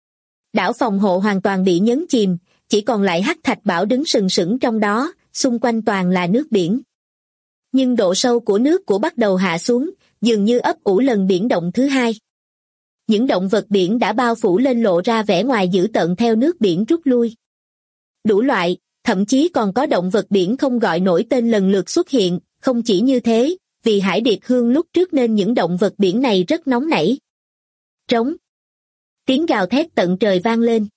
Đảo phòng hộ hoàn toàn bị nhấn chìm, chỉ còn lại Hắc Thạch Bảo đứng sừng sững trong đó, xung quanh toàn là nước biển. Nhưng độ sâu của nước của bắt đầu hạ xuống, dường như ấp ủ lần biển động thứ hai. Những động vật biển đã bao phủ lên lộ ra vẻ ngoài dữ tợn theo nước biển rút lui. Đủ loại, thậm chí còn có động vật biển không gọi nổi tên lần lượt xuất hiện, không chỉ như thế, vì hải điệp hương lúc trước nên những động vật biển này rất nóng nảy. Trống. Tiếng gào thét tận trời vang lên.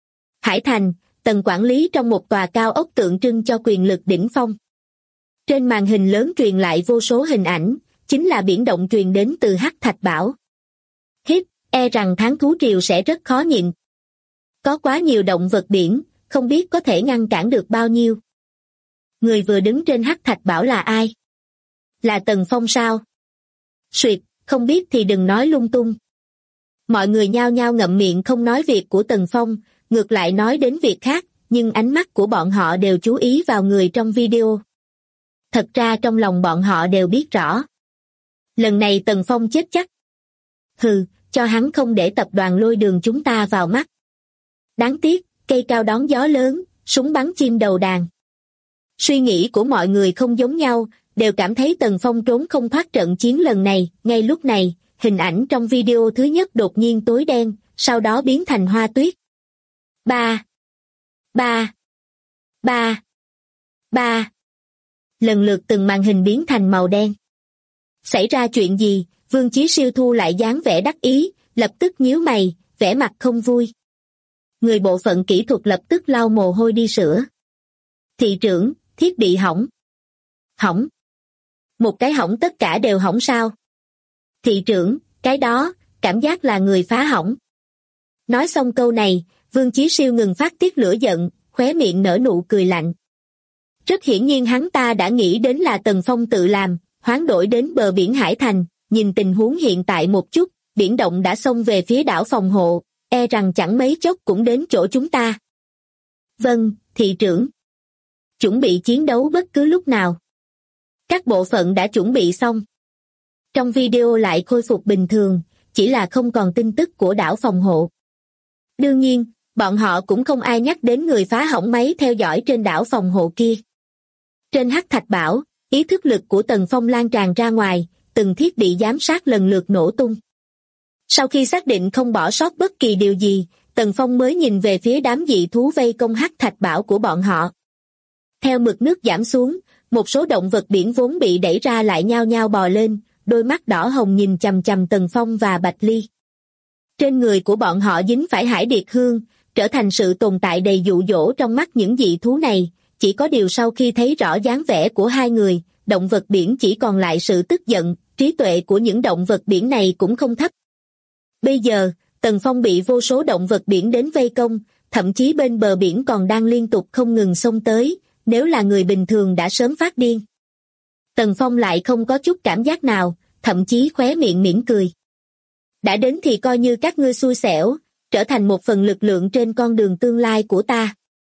Hải thành, tầng quản lý trong một tòa cao ốc tượng trưng cho quyền lực đỉnh phong. Trên màn hình lớn truyền lại vô số hình ảnh, chính là biển động truyền đến từ Hắc Thạch Bảo. Hít, e rằng tháng thú triều sẽ rất khó nhịn. Có quá nhiều động vật biển, không biết có thể ngăn cản được bao nhiêu. Người vừa đứng trên Hắc Thạch Bảo là ai? Là Tần Phong sao? Suyệt, không biết thì đừng nói lung tung. Mọi người nhao nhao ngậm miệng không nói việc của Tần Phong, ngược lại nói đến việc khác, nhưng ánh mắt của bọn họ đều chú ý vào người trong video. Thật ra trong lòng bọn họ đều biết rõ. Lần này Tần Phong chết chắc. Hừ, cho hắn không để tập đoàn Lôi Đường chúng ta vào mắt. Đáng tiếc, cây cao đón gió lớn, súng bắn chim đầu đàn. Suy nghĩ của mọi người không giống nhau, đều cảm thấy Tần Phong trốn không thoát trận chiến lần này. Ngay lúc này, hình ảnh trong video thứ nhất đột nhiên tối đen, sau đó biến thành hoa tuyết. Ba, ba, ba, ba. Lần lượt từng màn hình biến thành màu đen. Xảy ra chuyện gì? Vương Chí Siêu thu lại dáng vẻ đắc ý, lập tức nhíu mày, vẻ mặt không vui. Người bộ phận kỹ thuật lập tức lau mồ hôi đi sửa. Thị trưởng, thiết bị hỏng. Hỏng? Một cái hỏng tất cả đều hỏng sao? Thị trưởng, cái đó, cảm giác là người phá hỏng. Nói xong câu này, Vương Chí Siêu ngừng phát tiết lửa giận, khóe miệng nở nụ cười lạnh. Rất hiển nhiên hắn ta đã nghĩ đến là Tần Phong tự làm, hoán đổi đến bờ biển Hải Thành, nhìn tình huống hiện tại một chút, biển động đã xông về phía đảo phòng hộ, e rằng chẳng mấy chốc cũng đến chỗ chúng ta. Vâng, thị trưởng. Chuẩn bị chiến đấu bất cứ lúc nào. Các bộ phận đã chuẩn bị xong. Trong video lại khôi phục bình thường, chỉ là không còn tin tức của đảo phòng hộ. Đương nhiên, bọn họ cũng không ai nhắc đến người phá hỏng máy theo dõi trên đảo phòng hộ kia. Trên Hắc Thạch Bảo, ý thức lực của Tần Phong lan tràn ra ngoài, từng thiết bị giám sát lần lượt nổ tung. Sau khi xác định không bỏ sót bất kỳ điều gì, Tần Phong mới nhìn về phía đám dị thú vây công Hắc Thạch Bảo của bọn họ. Theo mực nước giảm xuống, một số động vật biển vốn bị đẩy ra lại nhao nhao bò lên, đôi mắt đỏ hồng nhìn chằm chằm Tần Phong và Bạch Ly. Trên người của bọn họ dính phải hải điệp hương, trở thành sự tồn tại đầy dụ dỗ trong mắt những dị thú này, chỉ có điều sau khi thấy rõ dáng vẻ của hai người, động vật biển chỉ còn lại sự tức giận, trí tuệ của những động vật biển này cũng không thấp. Bây giờ, Tần Phong bị vô số động vật biển đến vây công, thậm chí bên bờ biển còn đang liên tục không ngừng xông tới, nếu là người bình thường đã sớm phát điên. Tần Phong lại không có chút cảm giác nào, thậm chí khóe miệng mỉm cười. Đã đến thì coi như các ngươi xui xẻo, trở thành một phần lực lượng trên con đường tương lai của ta.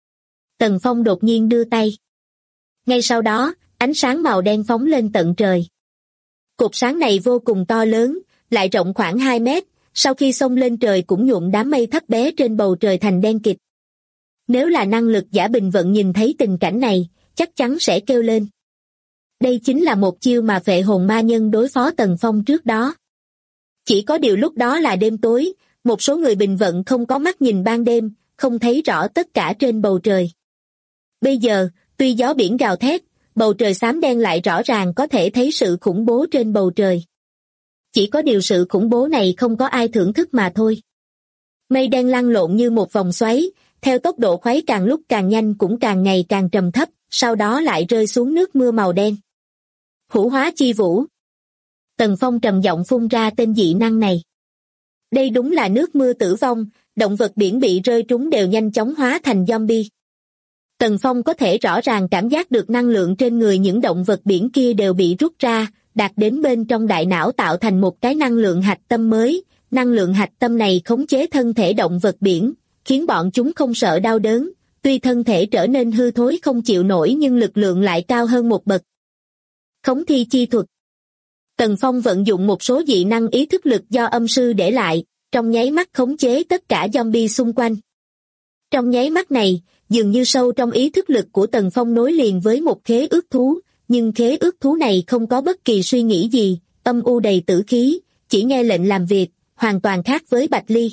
Tần Phong đột nhiên đưa tay. Ngay sau đó, ánh sáng màu đen phóng lên tận trời. Cột sáng này vô cùng to lớn, lại rộng khoảng 2 mét, sau khi xông lên trời cũng nhuộm đám mây thấp bé trên bầu trời thành đen kịt. Nếu là năng lực giả bình vận nhìn thấy tình cảnh này, chắc chắn sẽ kêu lên. Đây chính là một chiêu mà phệ hồn ma nhân đối phó Tần Phong trước đó. Chỉ có điều lúc đó là đêm tối, một số người bình vận không có mắt nhìn ban đêm, không thấy rõ tất cả trên bầu trời. Bây giờ, tuy gió biển gào thét, bầu trời xám đen lại rõ ràng có thể thấy sự khủng bố trên bầu trời. Chỉ có điều sự khủng bố này không có ai thưởng thức mà thôi. Mây đen lăn lộn như một vòng xoáy, theo tốc độ khuấy càng lúc càng nhanh cũng càng ngày càng trầm thấp, sau đó lại rơi xuống nước mưa màu đen. Hủ hóa chi vũ. Tần Phong trầm giọng phun ra tên dị năng này. Đây đúng là nước mưa tử vong, động vật biển bị rơi trúng đều nhanh chóng hóa thành zombie. Tần Phong có thể rõ ràng cảm giác được năng lượng trên người những động vật biển kia đều bị rút ra, đạt đến bên trong đại não tạo thành một cái năng lượng hạch tâm mới. Năng lượng hạch tâm này khống chế thân thể động vật biển, khiến bọn chúng không sợ đau đớn, tuy thân thể trở nên hư thối không chịu nổi nhưng lực lượng lại cao hơn một bậc. Khống thi chi thuật. Tần Phong vận dụng một số dị năng ý thức lực do âm sư để lại, trong nháy mắt khống chế tất cả zombie xung quanh. Trong nháy mắt này, dường như sâu trong ý thức lực của Tần Phong nối liền với một khế ước thú, nhưng khế ước thú này không có bất kỳ suy nghĩ gì, âm u đầy tử khí, chỉ nghe lệnh làm việc, hoàn toàn khác với Bạch Ly.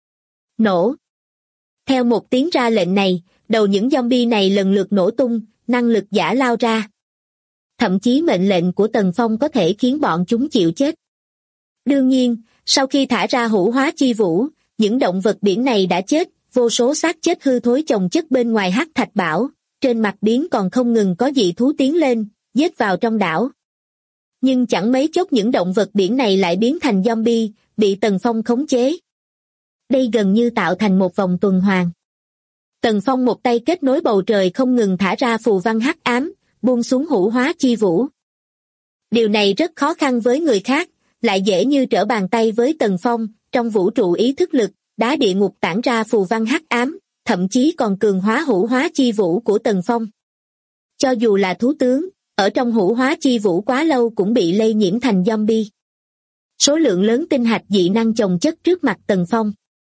Nổ. Theo một tiếng ra lệnh này, đầu những zombie này lần lượt nổ tung, năng lực giả lao ra. Thậm chí mệnh lệnh của Tần Phong có thể khiến bọn chúng chịu chết. Đương nhiên, sau khi thả ra hủ hóa chi vũ, những động vật biển này đã chết, vô số xác chết hư thối chồng chất bên ngoài hắc thạch bảo, trên mặt biển còn không ngừng có dị thú tiến lên, giết vào trong đảo. Nhưng chẳng mấy chốc những động vật biển này lại biến thành zombie, bị Tần Phong khống chế. Đây gần như tạo thành một vòng tuần hoàn. Tần Phong một tay kết nối bầu trời không ngừng thả ra phù văn hắc ám, buông xuống hủ hóa chi vũ. Điều này rất khó khăn với người khác, lại dễ như trở bàn tay với Tần Phong. Trong vũ trụ ý thức lực, đá địa ngục tản ra phù văn hắc ám, thậm chí còn cường hóa hủ hóa chi vũ của Tần Phong. Cho dù là thú tướng, ở trong hủ hóa chi vũ quá lâu cũng bị lây nhiễm thành zombie. Số lượng lớn tinh hạch dị năng chồng chất trước mặt Tần Phong.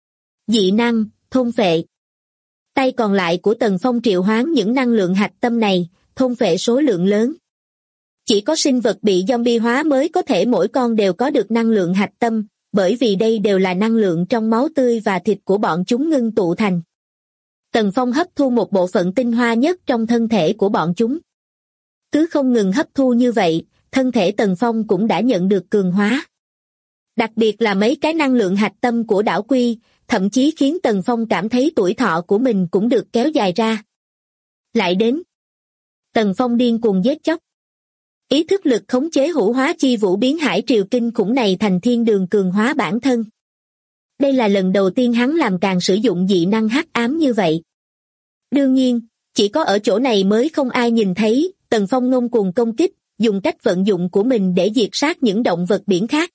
Dị năng, thôn phệ. Tay còn lại của Tần Phong triệu hoán những năng lượng hạch tâm này, thôn phệ số lượng lớn. Chỉ có sinh vật bị zombie hóa mới có thể mỗi con đều có được năng lượng hạch tâm, bởi vì đây đều là năng lượng trong máu tươi và thịt của bọn chúng ngưng tụ thành. Tần Phong hấp thu một bộ phận tinh hoa nhất trong thân thể của bọn chúng. Cứ không ngừng hấp thu như vậy, thân thể Tần Phong cũng đã nhận được cường hóa. Đặc biệt là mấy cái năng lượng hạch tâm của đảo Quy, thậm chí khiến Tần Phong cảm thấy tuổi thọ của mình cũng được kéo dài ra. Lại đến, Tần Phong điên cuồng giết chóc. Ý thức lực khống chế hủ hóa chi vũ biến hải triều kinh khủng này thành thiên đường cường hóa bản thân. Đây là lần đầu tiên hắn làm càng sử dụng dị năng hắc ám như vậy. Đương nhiên, chỉ có ở chỗ này mới không ai nhìn thấy, Tần Phong ngông cuồng công kích, dùng cách vận dụng của mình để diệt sát những động vật biển khác.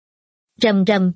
Rầm rầm.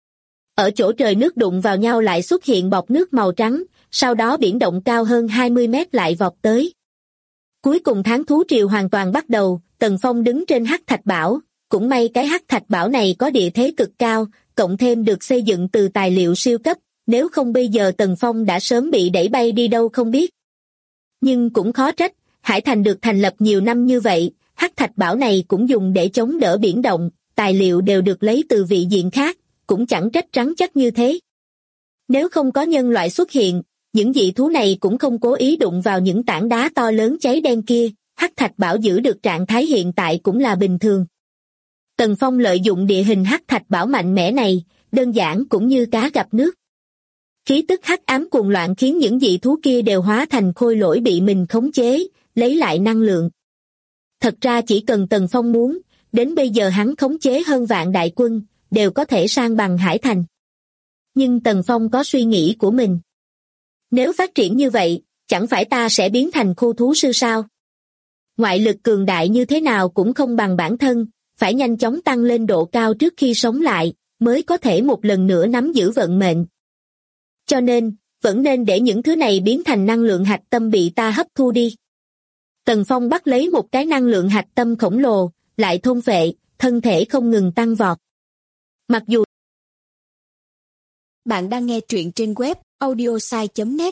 Ở chỗ trời nước đụng vào nhau lại xuất hiện bọt nước màu trắng, sau đó biển động cao hơn 20 mét lại vọt tới. Cuối cùng tháng thú triều hoàn toàn bắt đầu, Tần Phong đứng trên hắc thạch bảo, cũng may cái hắc thạch bảo này có địa thế cực cao, cộng thêm được xây dựng từ tài liệu siêu cấp, nếu không bây giờ Tần Phong đã sớm bị đẩy bay đi đâu không biết. Nhưng cũng khó trách, Hải Thành được thành lập nhiều năm như vậy, hắc thạch bảo này cũng dùng để chống đỡ biển động, tài liệu đều được lấy từ vị diện khác, cũng chẳng trách rắn chắc như thế. Nếu không có nhân loại xuất hiện, những dị thú này cũng không cố ý đụng vào những tảng đá to lớn cháy đen kia, hắc thạch bảo giữ được trạng thái hiện tại cũng là bình thường. Tần Phong lợi dụng địa hình hắc thạch bảo mạnh mẽ này, đơn giản cũng như cá gặp nước. Khí tức hắc ám cuồng loạn khiến những dị thú kia đều hóa thành khôi lỗi bị mình khống chế, lấy lại năng lượng. Thật ra chỉ cần Tần Phong muốn, đến bây giờ hắn khống chế hơn vạn đại quân, đều có thể san bằng Hải Thành. Nhưng Tần Phong có suy nghĩ của mình. Nếu phát triển như vậy, chẳng phải ta sẽ biến thành khu thú sư sao? Ngoại lực cường đại như thế nào cũng không bằng bản thân, phải nhanh chóng tăng lên độ cao trước khi sống lại, mới có thể một lần nữa nắm giữ vận mệnh. Cho nên, vẫn nên để những thứ này biến thành năng lượng hạch tâm bị ta hấp thu đi. Tần Phong bắt lấy một cái năng lượng hạch tâm khổng lồ, lại thôn phệ, thân thể không ngừng tăng vọt. Mặc dù Bạn đang nghe truyện trên web audiosai.net.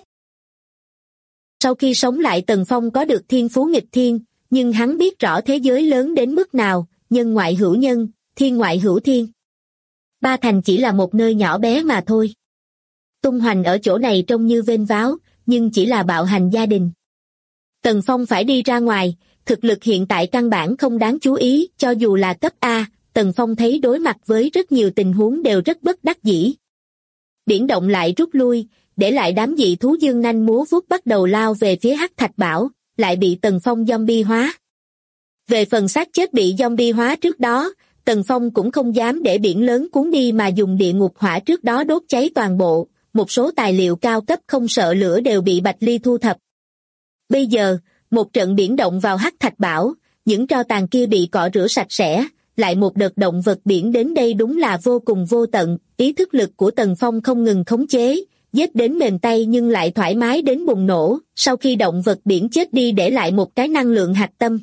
Sau khi sống lại Tần Phong có được thiên phú nghịch thiên, nhưng hắn biết rõ thế giới lớn đến mức nào, nhân ngoại hữu nhân, thiên ngoại hữu thiên. Ba Thành chỉ là một nơi nhỏ bé mà thôi. Tung hoành ở chỗ này trông như vênh váo, nhưng chỉ là bạo hành gia đình. Tần Phong phải đi ra ngoài, thực lực hiện tại căn bản không đáng chú ý, cho dù là cấp A, Tần Phong thấy đối mặt với rất nhiều tình huống đều rất bất đắc dĩ. Biển động lại rút lui, để lại đám dị thú dương nanh múa vuốt bắt đầu lao về phía Hắc Thạch Bảo, lại bị Tần Phong zombie hóa. Về phần xác chết bị zombie hóa trước đó, Tần Phong cũng không dám để biển lớn cuốn đi mà dùng địa ngục hỏa trước đó đốt cháy toàn bộ, một số tài liệu cao cấp không sợ lửa đều bị Bạch Ly thu thập. Bây giờ, một trận biển động vào Hắc Thạch Bảo, những tro tàn kia bị cọ rửa sạch sẽ, lại một đợt động vật biển đến đây đúng là vô cùng vô tận, ý thức lực của Tần Phong không ngừng khống chế, giết đến mềm tay nhưng lại thoải mái đến bùng nổ, sau khi động vật biển chết đi để lại một cái năng lượng hạch tâm.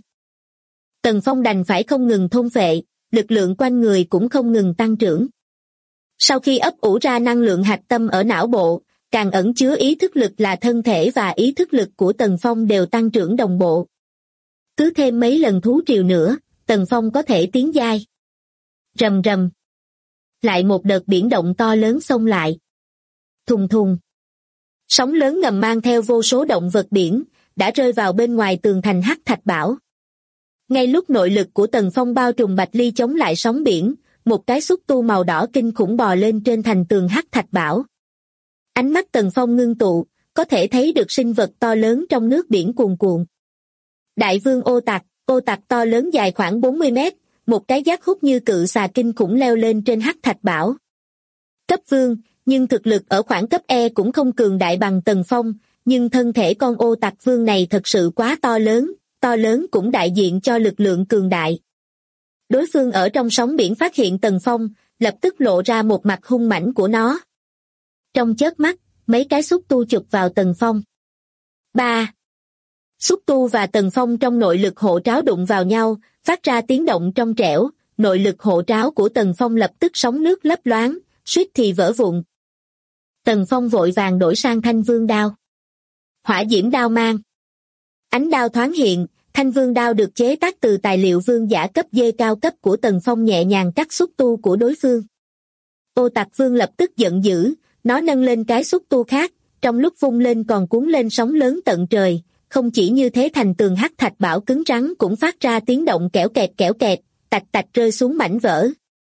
Tần Phong đành phải không ngừng thôn phệ, lực lượng quanh người cũng không ngừng tăng trưởng. Sau khi ấp ủ ra năng lượng hạch tâm ở não bộ, càng ẩn chứa ý thức lực là thân thể và ý thức lực của Tần Phong đều tăng trưởng đồng bộ. Cứ thêm mấy lần thú triều nữa, Tần Phong có thể tiến giai. Rầm rầm. Lại một đợt biển động to lớn xông lại. Thùng thùng. Sóng lớn ngầm mang theo vô số động vật biển, đã rơi vào bên ngoài tường thành Hắc Thạch Bảo. Ngay lúc nội lực của Tần Phong bao trùm Bạch Ly chống lại sóng biển, một cái xúc tu màu đỏ kinh khủng bò lên trên thành tường Hắc Thạch Bảo. Ánh mắt Tần Phong ngưng tụ, có thể thấy được sinh vật to lớn trong nước biển cuồn cuộn. Đại vương ô tặc to lớn dài khoảng 40 mét, một cái giác hút như cự xà kinh khủng leo lên trên Hắc Thạch Bảo. Cấp vương, nhưng thực lực ở khoảng cấp E cũng không cường đại bằng Tần Phong, nhưng thân thể con ô tặc vương này thật sự quá to lớn cũng đại diện cho lực lượng cường đại. Đối phương ở trong sóng biển phát hiện Tần Phong, lập tức lộ ra một mặt hung mãnh của nó. Trong chớp mắt, mấy cái xúc tu chụp vào Tần Phong. 3. Xúc tu và Tần Phong trong nội lực hộ tráo đụng vào nhau, phát ra tiếng động trong trẻo, nội lực hộ tráo của Tần Phong lập tức sóng nước lấp loáng, suýt thì vỡ vụn. Tần Phong vội vàng đổi sang Thanh Vương đao. Hỏa diễm đao mang. Ánh đao thoáng hiện, Thanh Vương đao được chế tác từ tài liệu vương giả cấp D cao cấp của Tần Phong nhẹ nhàng cắt xúc tu của đối phương. Ô tặc vương lập tức giận dữ, nó nâng lên cái xúc tu khác, trong lúc vung lên còn cuốn lên sóng lớn tận trời, không chỉ như thế thành tường Hắc Thạch Bảo cứng rắn cũng phát ra tiếng động kẽo kẹt, tạch tạch rơi xuống mảnh vỡ.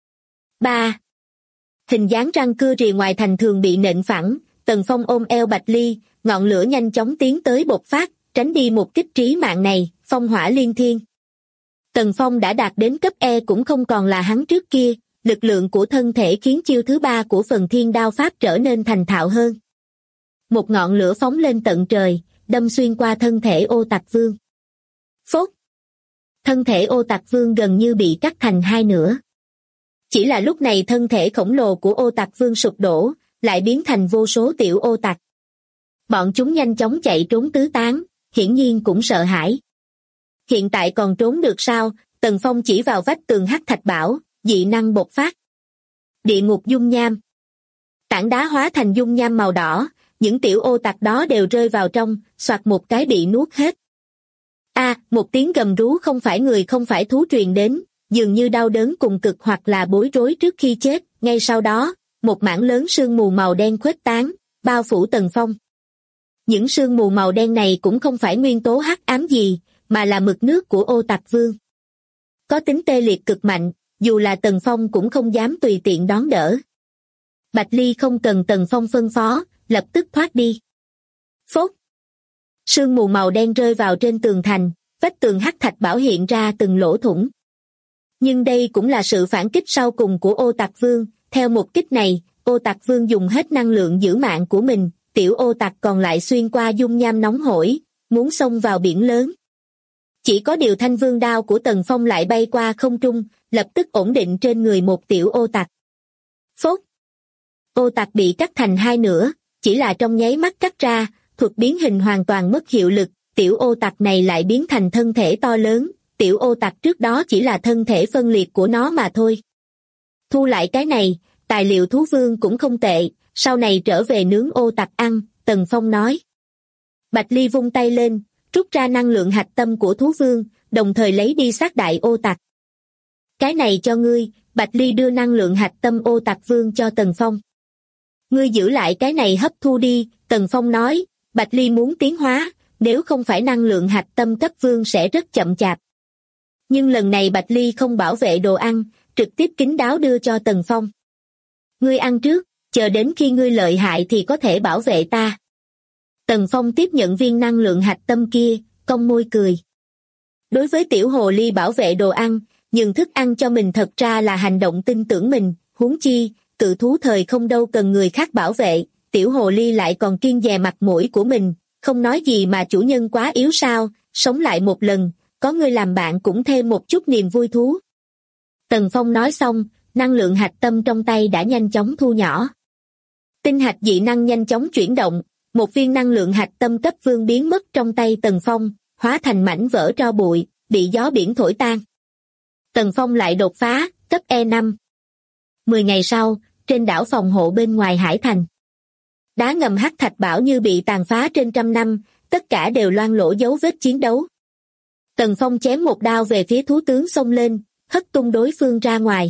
3. Hình dáng răng cưa rìa ngoài thành thường bị nện phẳng, Tần Phong ôm eo Bạch Ly, ngọn lửa nhanh chóng tiến tới bộc phát, tránh đi một kích trí mạng này, phong hỏa liên thiên. Tần Phong đã đạt đến cấp E cũng không còn là hắn trước kia, lực lượng của thân thể khiến chiêu thứ 3 của phần thiên đao pháp trở nên thành thạo hơn. Một ngọn lửa phóng lên tận trời, đâm xuyên qua thân thể ô tặc vương. Phốt! Thân thể ô tặc vương gần như bị cắt thành hai nửa. Chỉ là lúc này thân thể khổng lồ của ô tặc vương sụp đổ, lại biến thành vô số tiểu ô tặc. Bọn chúng nhanh chóng chạy trốn tứ tán, hiển nhiên cũng sợ hãi. Hiện tại còn trốn được sao? Tần Phong chỉ vào vách tường Hắc Thạch Bảo, dị năng bộc phát. Địa ngục dung nham. Tảng đá hóa thành dung nham màu đỏ, những tiểu ô tặc đó đều rơi vào trong, soạt một cái bị nuốt hết. Một tiếng gầm rú không phải người không phải thú truyền đến, dường như đau đớn cùng cực hoặc là bối rối trước khi chết, ngay sau đó, một mảng lớn sương mù màu đen khuếch tán, bao phủ Tần Phong. Những sương mù màu đen này cũng không phải nguyên tố hắc ám gì, mà là mực nước của ô tặc vương. Có tính tê liệt cực mạnh, dù là Tần Phong cũng không dám tùy tiện đón đỡ. Bạch Ly không cần Tần Phong phân phó, lập tức thoát đi. Phốt! Sương mù màu đen rơi vào trên tường thành, vách tường Hắc Thạch Bảo hiện ra từng lỗ thủng. Nhưng đây cũng là sự phản kích sau cùng của ô tặc vương, theo một kích này, ô tặc vương dùng hết năng lượng giữ mạng của mình, tiểu ô tặc còn lại xuyên qua dung nham nóng hổi, muốn xông vào biển lớn. Chỉ có điều Thanh Vương đao của Tần Phong lại bay qua không trung, lập tức ổn định trên người một tiểu ô tặc. Phốt! Ô tặc bị cắt thành hai nửa, chỉ là trong nháy mắt cắt ra, thuật biến hình hoàn toàn mất hiệu lực, tiểu ô tặc này lại biến thành thân thể to lớn, tiểu ô tặc trước đó chỉ là thân thể phân liệt của nó mà thôi. Thu lại cái này, tài liệu thú vương cũng không tệ, sau này trở về nướng ô tặc ăn, Tần Phong nói. Bạch Ly vung tay lên, rút ra năng lượng hạch tâm của thú vương, đồng thời lấy đi xác đại ô tặc. Cái này cho ngươi, Bạch Ly đưa năng lượng hạch tâm ô tặc vương cho Tần Phong. Ngươi giữ lại cái này hấp thu đi, Tần Phong nói, Bạch Ly muốn tiến hóa, nếu không phải năng lượng hạch tâm cấp vương sẽ rất chậm chạp. Nhưng lần này Bạch Ly không bảo vệ đồ ăn, trực tiếp kín đáo đưa cho Tần Phong. Ngươi ăn trước, chờ đến khi ngươi lợi hại thì có thể bảo vệ ta. Tần Phong tiếp nhận viên năng lượng hạch tâm kia, cong môi cười. Đối với tiểu hồ ly bảo vệ đồ ăn, nhường thức ăn cho mình thật ra là hành động tin tưởng mình, huống chi, cự thú thời không đâu cần người khác bảo vệ, tiểu hồ ly lại còn kiêng dè mặt mũi của mình, không nói gì mà chủ nhân quá yếu sao, sống lại một lần, có người làm bạn cũng thêm một chút niềm vui thú. Tần Phong nói xong, năng lượng hạch tâm trong tay đã nhanh chóng thu nhỏ. Tinh hạch dị năng nhanh chóng chuyển động, một viên năng lượng hạch tâm cấp vương biến mất trong tay Tần Phong, hóa thành mảnh vỡ tro bụi, bị gió biển thổi tan. Tần Phong lại đột phá, cấp E5. 10 ngày sau, trên đảo phòng hộ bên ngoài hải thành. Đá ngầm hắc thạch bảo như bị tàn phá trên trăm năm, tất cả đều loang lổ dấu vết chiến đấu. Tần Phong chém một đao về phía thú tướng xông lên, hất tung đối phương ra ngoài.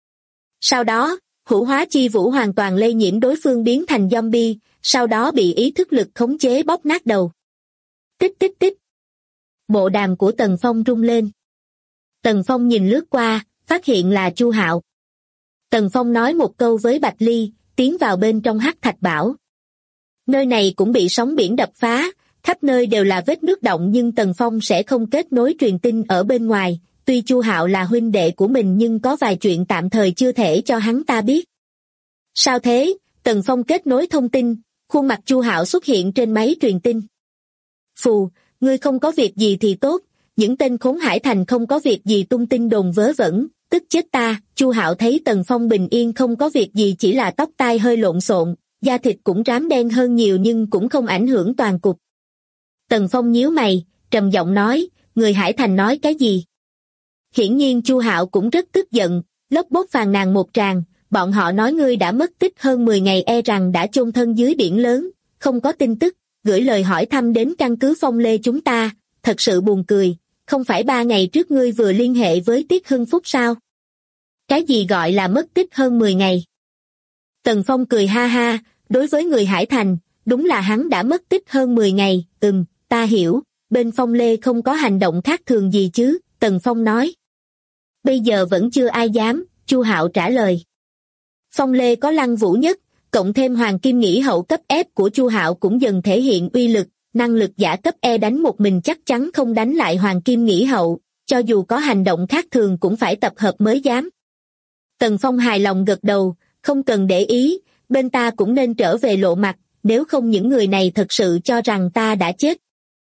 Sau đó, hữu hóa chi vũ hoàn toàn lây nhiễm đối phương biến thành zombie, sau đó bị ý thức lực khống chế bóp nát đầu. Tích tích tích. Bộ đàm của Tần Phong rung lên. Tần Phong nhìn lướt qua, phát hiện là Chu Hạo. Tần Phong nói một câu với Bạch Ly, tiến vào bên trong hắc thạch bảo. Nơi này cũng bị sóng biển đập phá, khắp nơi đều là vết nước động nhưng Tần Phong sẽ không kết nối truyền tin ở bên ngoài, tuy Chu Hạo là huynh đệ của mình nhưng có vài chuyện tạm thời chưa thể cho hắn ta biết. Sao thế? Tần Phong kết nối thông tin, khuôn mặt Chu Hạo xuất hiện trên máy truyền tin. Phù, ngươi không có việc gì thì tốt, những tên khốn hải thành không có việc gì tung tin đồn vớ vẩn, tức chết ta. Chu Hạo thấy Tần Phong bình yên không có việc gì, chỉ là tóc tai hơi lộn xộn, da thịt cũng rám đen hơn nhiều nhưng cũng không ảnh hưởng toàn cục. Tần Phong nhíu mày, trầm giọng nói, người hải thành nói cái gì? Hiển nhiên Chu Hạo cũng rất tức giận, lốc bốc phàn nàn một tràng, bọn họ nói ngươi đã mất tích hơn 10 ngày, e rằng đã chôn thân dưới biển lớn, không có tin tức, gửi lời hỏi thăm đến căn cứ Phong Lê chúng ta, thật sự buồn cười, không phải 3 ngày trước ngươi vừa liên hệ với Tiết Hưng Phúc sao? Cái gì gọi là mất tích hơn 10 ngày? Tần Phong cười ha ha, đối với người hải thành, đúng là hắn đã mất tích hơn 10 ngày, ta hiểu, bên Phong Lê không có hành động khác thường gì chứ, Tần Phong nói. Bây giờ vẫn chưa ai dám, Chu Hạo trả lời. Phong Lê có Lăng Vũ Nhất, cộng thêm Hoàng Kim Nghĩ Hậu cấp F của Chu Hạo cũng dần thể hiện uy lực, năng lực giả cấp E đánh một mình chắc chắn không đánh lại Hoàng Kim Nghĩ Hậu, cho dù có hành động khác thường cũng phải tập hợp mới dám. Tần Phong hài lòng gật đầu, không cần để ý, bên ta cũng nên trở về lộ mặt, nếu không những người này thật sự cho rằng ta đã chết.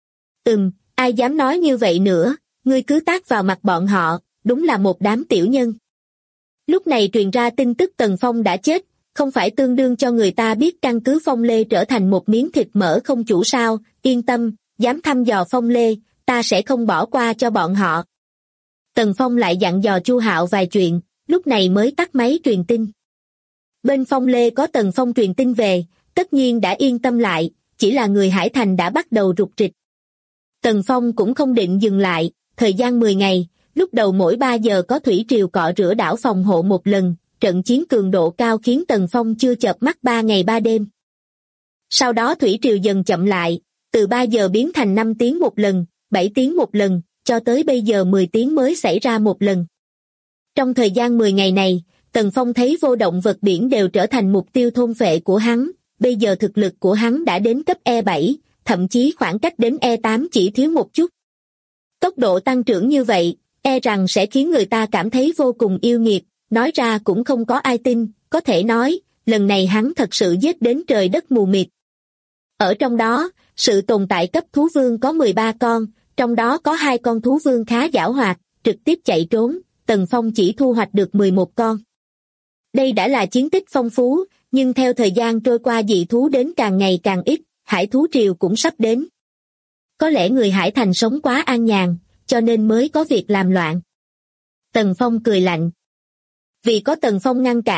Ai dám nói như vậy nữa, ngươi cứ tát vào mặt bọn họ, đúng là một đám tiểu nhân. Lúc này truyền ra tin tức Tần Phong đã chết, không phải tương đương cho người ta biết căn cứ Phong Lê trở thành một miếng thịt mỡ không chủ sao, yên tâm, dám thăm dò Phong Lê, ta sẽ không bỏ qua cho bọn họ. Tần Phong lại dặn dò Chu Hạo vài chuyện, lúc này mới tắt máy truyền tin. Bên Phong Lê có Tần Phong truyền tin về, tất nhiên đã yên tâm lại, chỉ là người hải thành đã bắt đầu rục rịch. Tần Phong cũng không định dừng lại, thời gian 10 ngày, lúc đầu mỗi 3 giờ có thủy triều cọ rửa đảo phòng hộ một lần, trận chiến cường độ cao khiến Tần Phong chưa chợp mắt 3 ngày 3 đêm. Sau đó thủy triều dần chậm lại, từ 3 giờ biến thành 5 tiếng một lần, 7 tiếng một lần, cho tới bây giờ 10 tiếng mới xảy ra một lần. Trong thời gian 10 ngày này, Tần Phong thấy vô động vật biển đều trở thành mục tiêu thôn phệ của hắn, bây giờ thực lực của hắn đã đến cấp E7, thậm chí khoảng cách đến E8 chỉ thiếu một chút. Tốc độ tăng trưởng như vậy, e rằng sẽ khiến người ta cảm thấy vô cùng yêu nghiệt, nói ra cũng không có ai tin, có thể nói, lần này hắn thật sự giết đến trời đất mù mịt. Ở trong đó, sự tồn tại cấp thú vương có 13 con, trong đó có 2 con thú vương khá giảo hoạt, trực tiếp chạy trốn, Tần Phong chỉ thu hoạch được 11 con. Đây đã là chiến tích phong phú, nhưng theo thời gian trôi qua dị thú đến càng ngày càng ít, hải thú triều cũng sắp đến. Có lẽ người hải thành sống quá an nhàn, cho nên mới có việc làm loạn. Tần Phong cười lạnh. Vì có Tần Phong ngăn cản,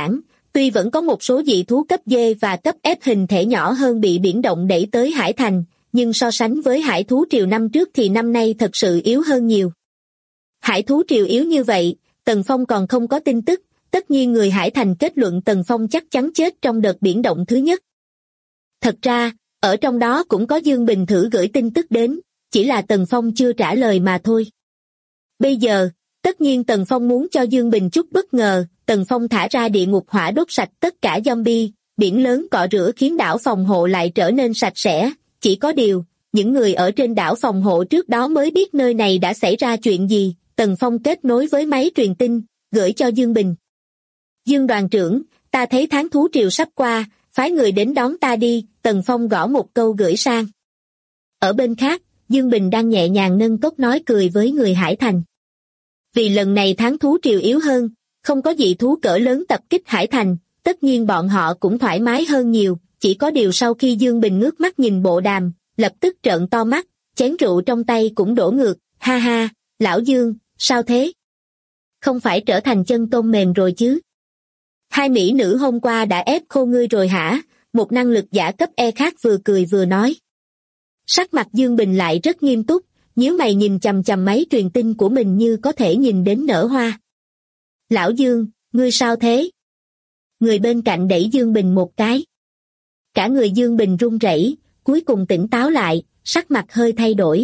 tuy vẫn có một số dị thú cấp D và cấp F hình thể nhỏ hơn bị biển động đẩy tới hải thành, nhưng so sánh với hải thú triều năm trước thì năm nay thật sự yếu hơn nhiều. Hải thú triều yếu như vậy, Tần Phong còn không có tin tức, tất nhiên người hải thành kết luận Tần Phong chắc chắn chết trong đợt biển động thứ nhất. Thật ra, ở trong đó cũng có Dương Bình thử gửi tin tức đến, chỉ là Tần Phong chưa trả lời mà thôi. Bây giờ, tất nhiên Tần Phong muốn cho Dương Bình chút bất ngờ, Tần Phong thả ra địa ngục hỏa đốt sạch tất cả zombie, biển lớn cọ rửa khiến đảo phòng hộ lại trở nên sạch sẽ, chỉ có điều, những người ở trên đảo phòng hộ trước đó mới biết nơi này đã xảy ra chuyện gì. Tần Phong kết nối với máy truyền tin, gửi cho Dương Bình. Dương đoàn trưởng, ta thấy tháng thú triều sắp qua, phái người đến đón ta đi, Tần Phong gõ một câu gửi sang. Ở bên khác, Dương Bình đang nhẹ nhàng nâng cốc nói cười với người hải thành. Vì lần này tháng thú triều yếu hơn, không có dị thú cỡ lớn tập kích hải thành, tất nhiên bọn họ cũng thoải mái hơn nhiều, chỉ có điều sau khi Dương Bình ngước mắt nhìn bộ đàm, lập tức trợn to mắt, chén rượu trong tay cũng đổ ngược, ha ha, lão Dương, sao thế? Không phải trở thành chân tôm mềm rồi chứ? Hai mỹ nữ hôm qua đã ép khô ngươi rồi hả? Một năng lực giả cấp E khác vừa cười vừa nói. Sắc mặt Dương Bình lại rất nghiêm túc, nhíu mày nhìn chằm chằm máy truyền tin của mình như có thể nhìn đến nở hoa. Lão Dương, ngươi sao thế? Người bên cạnh đẩy Dương Bình một cái. Cả người Dương Bình run rẩy, cuối cùng tỉnh táo lại, sắc mặt hơi thay đổi.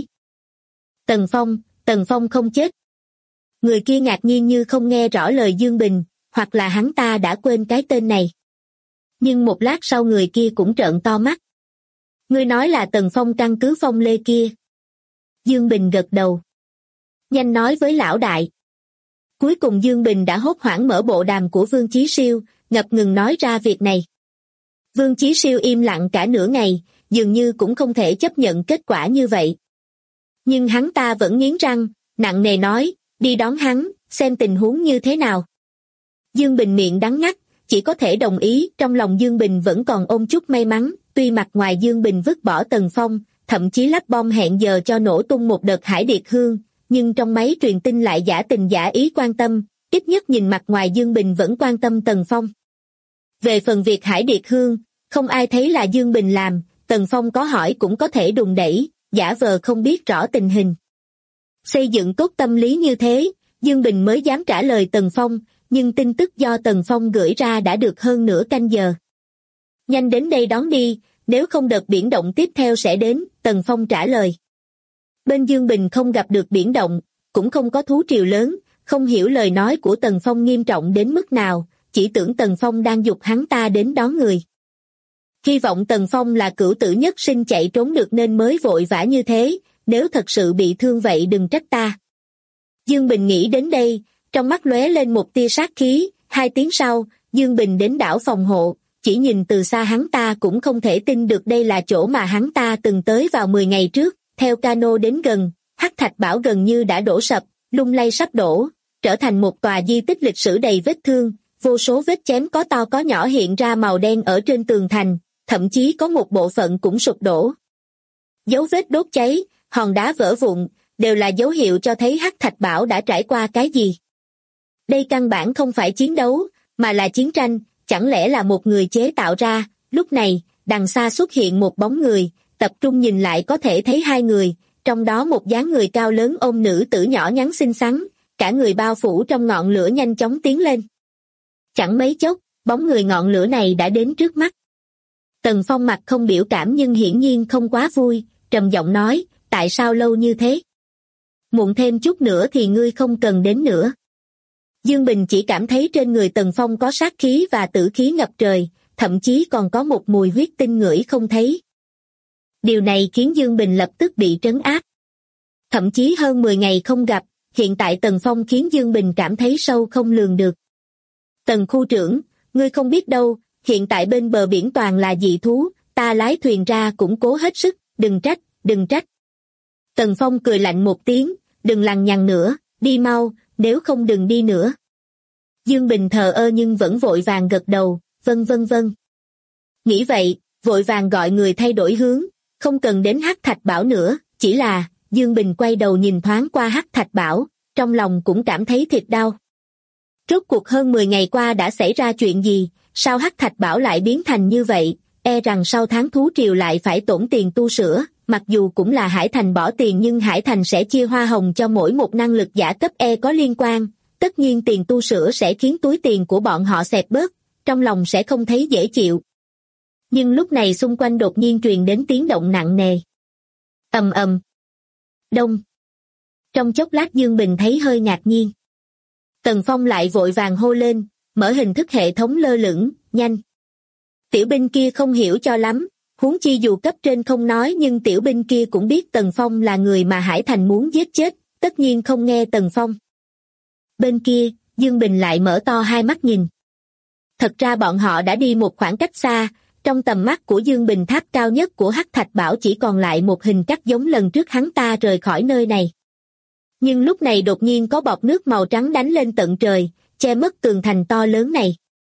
Tần Phong không chết. Người kia ngạc nhiên như không nghe rõ lời Dương Bình, hoặc là hắn ta đã quên cái tên này. Nhưng một lát sau người kia cũng trợn to mắt. Ngươi nói là Tần Phong căn cứ Phong Lê kia. Dương Bình gật đầu. Nhanh nói với lão đại. Cuối cùng Dương Bình đã hốt hoảng mở bộ đàm của Vương Chí Siêu, ngập ngừng nói ra việc này. Vương Chí Siêu im lặng cả nửa ngày, dường như cũng không thể chấp nhận kết quả như vậy. Nhưng hắn ta vẫn nghiến răng, nặng nề nói, đi đón hắn, xem tình huống như thế nào. Dương Bình miệng đắng ngắt, chỉ có thể đồng ý, trong lòng Dương Bình vẫn còn ôm chút may mắn, tuy mặt ngoài Dương Bình vứt bỏ Tần Phong, thậm chí lắp bom hẹn giờ cho nổ tung một đợt hải điệt hương, nhưng trong máy truyền tin lại giả tình giả ý quan tâm, ít nhất nhìn mặt ngoài Dương Bình vẫn quan tâm Tần Phong. Về phần việc hải điệt hương, không ai thấy là Dương Bình làm, Tần Phong có hỏi cũng có thể đùn đẩy, giả vờ không biết rõ tình hình. Xây dựng tốt tâm lý như thế, Dương Bình mới dám trả lời Tần Phong, nhưng tin tức do Tần Phong gửi ra đã được hơn nửa canh giờ. Nhanh đến đây đón đi, nếu không đợt biển động tiếp theo sẽ đến, Tần Phong trả lời. Bên Dương Bình không gặp được biển động, cũng không có thú triều lớn, không hiểu lời nói của Tần Phong nghiêm trọng đến mức nào, chỉ tưởng Tần Phong đang giục hắn ta đến đón người. Hy vọng Tần Phong là cửu tử nhất sinh chạy trốn được nên mới vội vã như thế, nếu thật sự bị thương vậy đừng trách ta. Dương Bình nghĩ đến đây, trong mắt lóe lên một tia sát khí, 2 tiếng sau, Dương Bình đến đảo phòng hộ, chỉ nhìn từ xa hắn ta cũng không thể tin được đây là chỗ mà hắn ta từng tới vào 10 ngày trước, theo cano đến gần, Hắc Thạch Bảo gần như đã đổ sập, lung lay sắp đổ, trở thành một tòa di tích lịch sử đầy vết thương, vô số vết chém có to có nhỏ hiện ra màu đen ở trên tường thành, thậm chí có một bộ phận cũng sụp đổ. Dấu vết đốt cháy, hòn đá vỡ vụn, đều là dấu hiệu cho thấy Hắc Thạch Bảo đã trải qua cái gì. Đây căn bản không phải chiến đấu, mà là chiến tranh, chẳng lẽ là một người chế tạo ra. Lúc này, đằng xa xuất hiện một bóng người, tập trung nhìn lại có thể thấy 2 người, trong đó một dáng người cao lớn ôm nữ tử nhỏ nhắn xinh xắn, cả người bao phủ trong ngọn lửa nhanh chóng tiến lên. Chẳng mấy chốc, bóng người ngọn lửa này đã đến trước mắt. Tần Phong mặt không biểu cảm nhưng hiển nhiên không quá vui, trầm giọng nói, tại sao lâu như thế? Muộn thêm chút nữa thì ngươi không cần đến nữa. Dương Bình chỉ cảm thấy trên người Tần Phong có sát khí và tử khí ngập trời, thậm chí còn có một mùi huyết tinh ngửi không thấy. Điều này khiến Dương Bình lập tức bị trấn áp. Thậm chí hơn 10 ngày không gặp, hiện tại Tần Phong khiến Dương Bình cảm thấy sâu không lường được. Tần khu trưởng, ngươi không biết đâu, hiện tại bên bờ biển toàn là dị thú, ta lái thuyền ra cũng cố hết sức, đừng trách. Tần Phong cười lạnh một tiếng, đừng lằng nhằng nữa, đi mau, nếu không đừng đi nữa. Dương Bình thờ ơ nhưng vẫn vội vàng gật đầu, vâng. Nghĩ vậy, vội vàng gọi người thay đổi hướng, không cần đến Hắc Thạch Bảo nữa, chỉ là, Dương Bình quay đầu nhìn thoáng qua Hắc Thạch Bảo, trong lòng cũng cảm thấy thịt đau. Rốt cuộc hơn 10 ngày qua đã xảy ra chuyện gì, sao Hắc Thạch Bảo lại biến thành như vậy, e rằng sau tháng thú triều lại phải tổn tiền tu sửa, mặc dù cũng là Hải Thành bỏ tiền nhưng Hải Thành sẽ chia hoa hồng cho mỗi một năng lực giả cấp E có liên quan, tất nhiên tiền tu sửa sẽ khiến túi tiền của bọn họ xẹp bớt, trong lòng sẽ không thấy dễ chịu. Nhưng lúc này xung quanh đột nhiên truyền đến tiếng động nặng nề. Ầm ầm. Đông. Trong chốc lát Dương Bình thấy hơi ngạc nhiên. Tần Phong lại vội vàng hô lên, mở hình thức hệ thống lơ lửng, nhanh. Tiểu binh kia không hiểu cho lắm, huống chi dù cấp trên không nói nhưng tiểu binh kia cũng biết Tần Phong là người mà Hải Thành muốn giết chết, tất nhiên không nghe Tần Phong. Bên kia, Dương Bình lại mở to hai mắt nhìn. Thật ra bọn họ đã đi một khoảng cách xa, trong tầm mắt của Dương Bình tháp cao nhất của Hắc Thạch Bảo chỉ còn lại một hình cắt giống lần trước hắn ta rời khỏi nơi này. Nhưng lúc này đột nhiên có bọt nước màu trắng đánh lên tận trời, che mất tường thành to lớn này.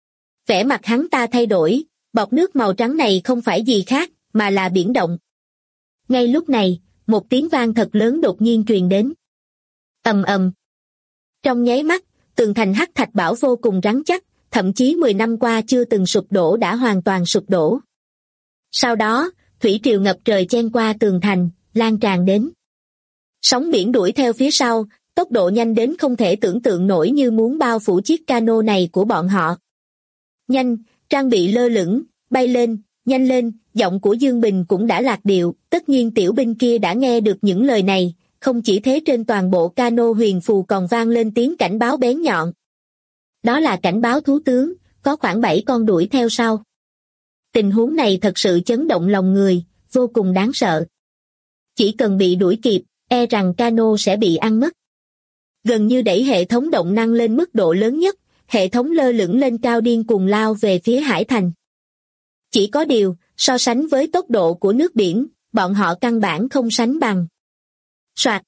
Vẻ mặt hắn ta thay đổi, bọt nước màu trắng này không phải gì khác, mà là biển động. Ngay lúc này, một tiếng vang thật lớn đột nhiên truyền đến. Ầm ầm. Trong nháy mắt, tường thành Hắc Thạch Bảo vô cùng rắn chắc, thậm chí 10 năm qua chưa từng sụp đổ đã hoàn toàn sụp đổ. Sau đó, thủy triều ngập trời chen qua tường thành, lan tràn đến. Sóng biển đuổi theo phía sau, tốc độ nhanh đến không thể tưởng tượng nổi như muốn bao phủ chiếc cano này của bọn họ. Nhanh, trang bị lơ lửng, bay lên, nhanh lên, giọng của Dương Bình cũng đã lạc điệu, tất nhiên tiểu binh kia đã nghe được những lời này, không chỉ thế trên toàn bộ cano huyền phù còn vang lên tiếng cảnh báo bén nhọn. Đó là cảnh báo thú tướng, có khoảng 7 con đuổi theo sau. Tình huống này thật sự chấn động lòng người, vô cùng đáng sợ. Chỉ cần bị đuổi kịp, e rằng cano sẽ bị ăn mất. Gần như đẩy hệ thống động năng lên mức độ lớn nhất, hệ thống lơ lửng lên cao điên cuồng lao về phía Hải Thành. Chỉ có điều, so sánh với tốc độ của nước biển, bọn họ căn bản không sánh bằng. Soạt.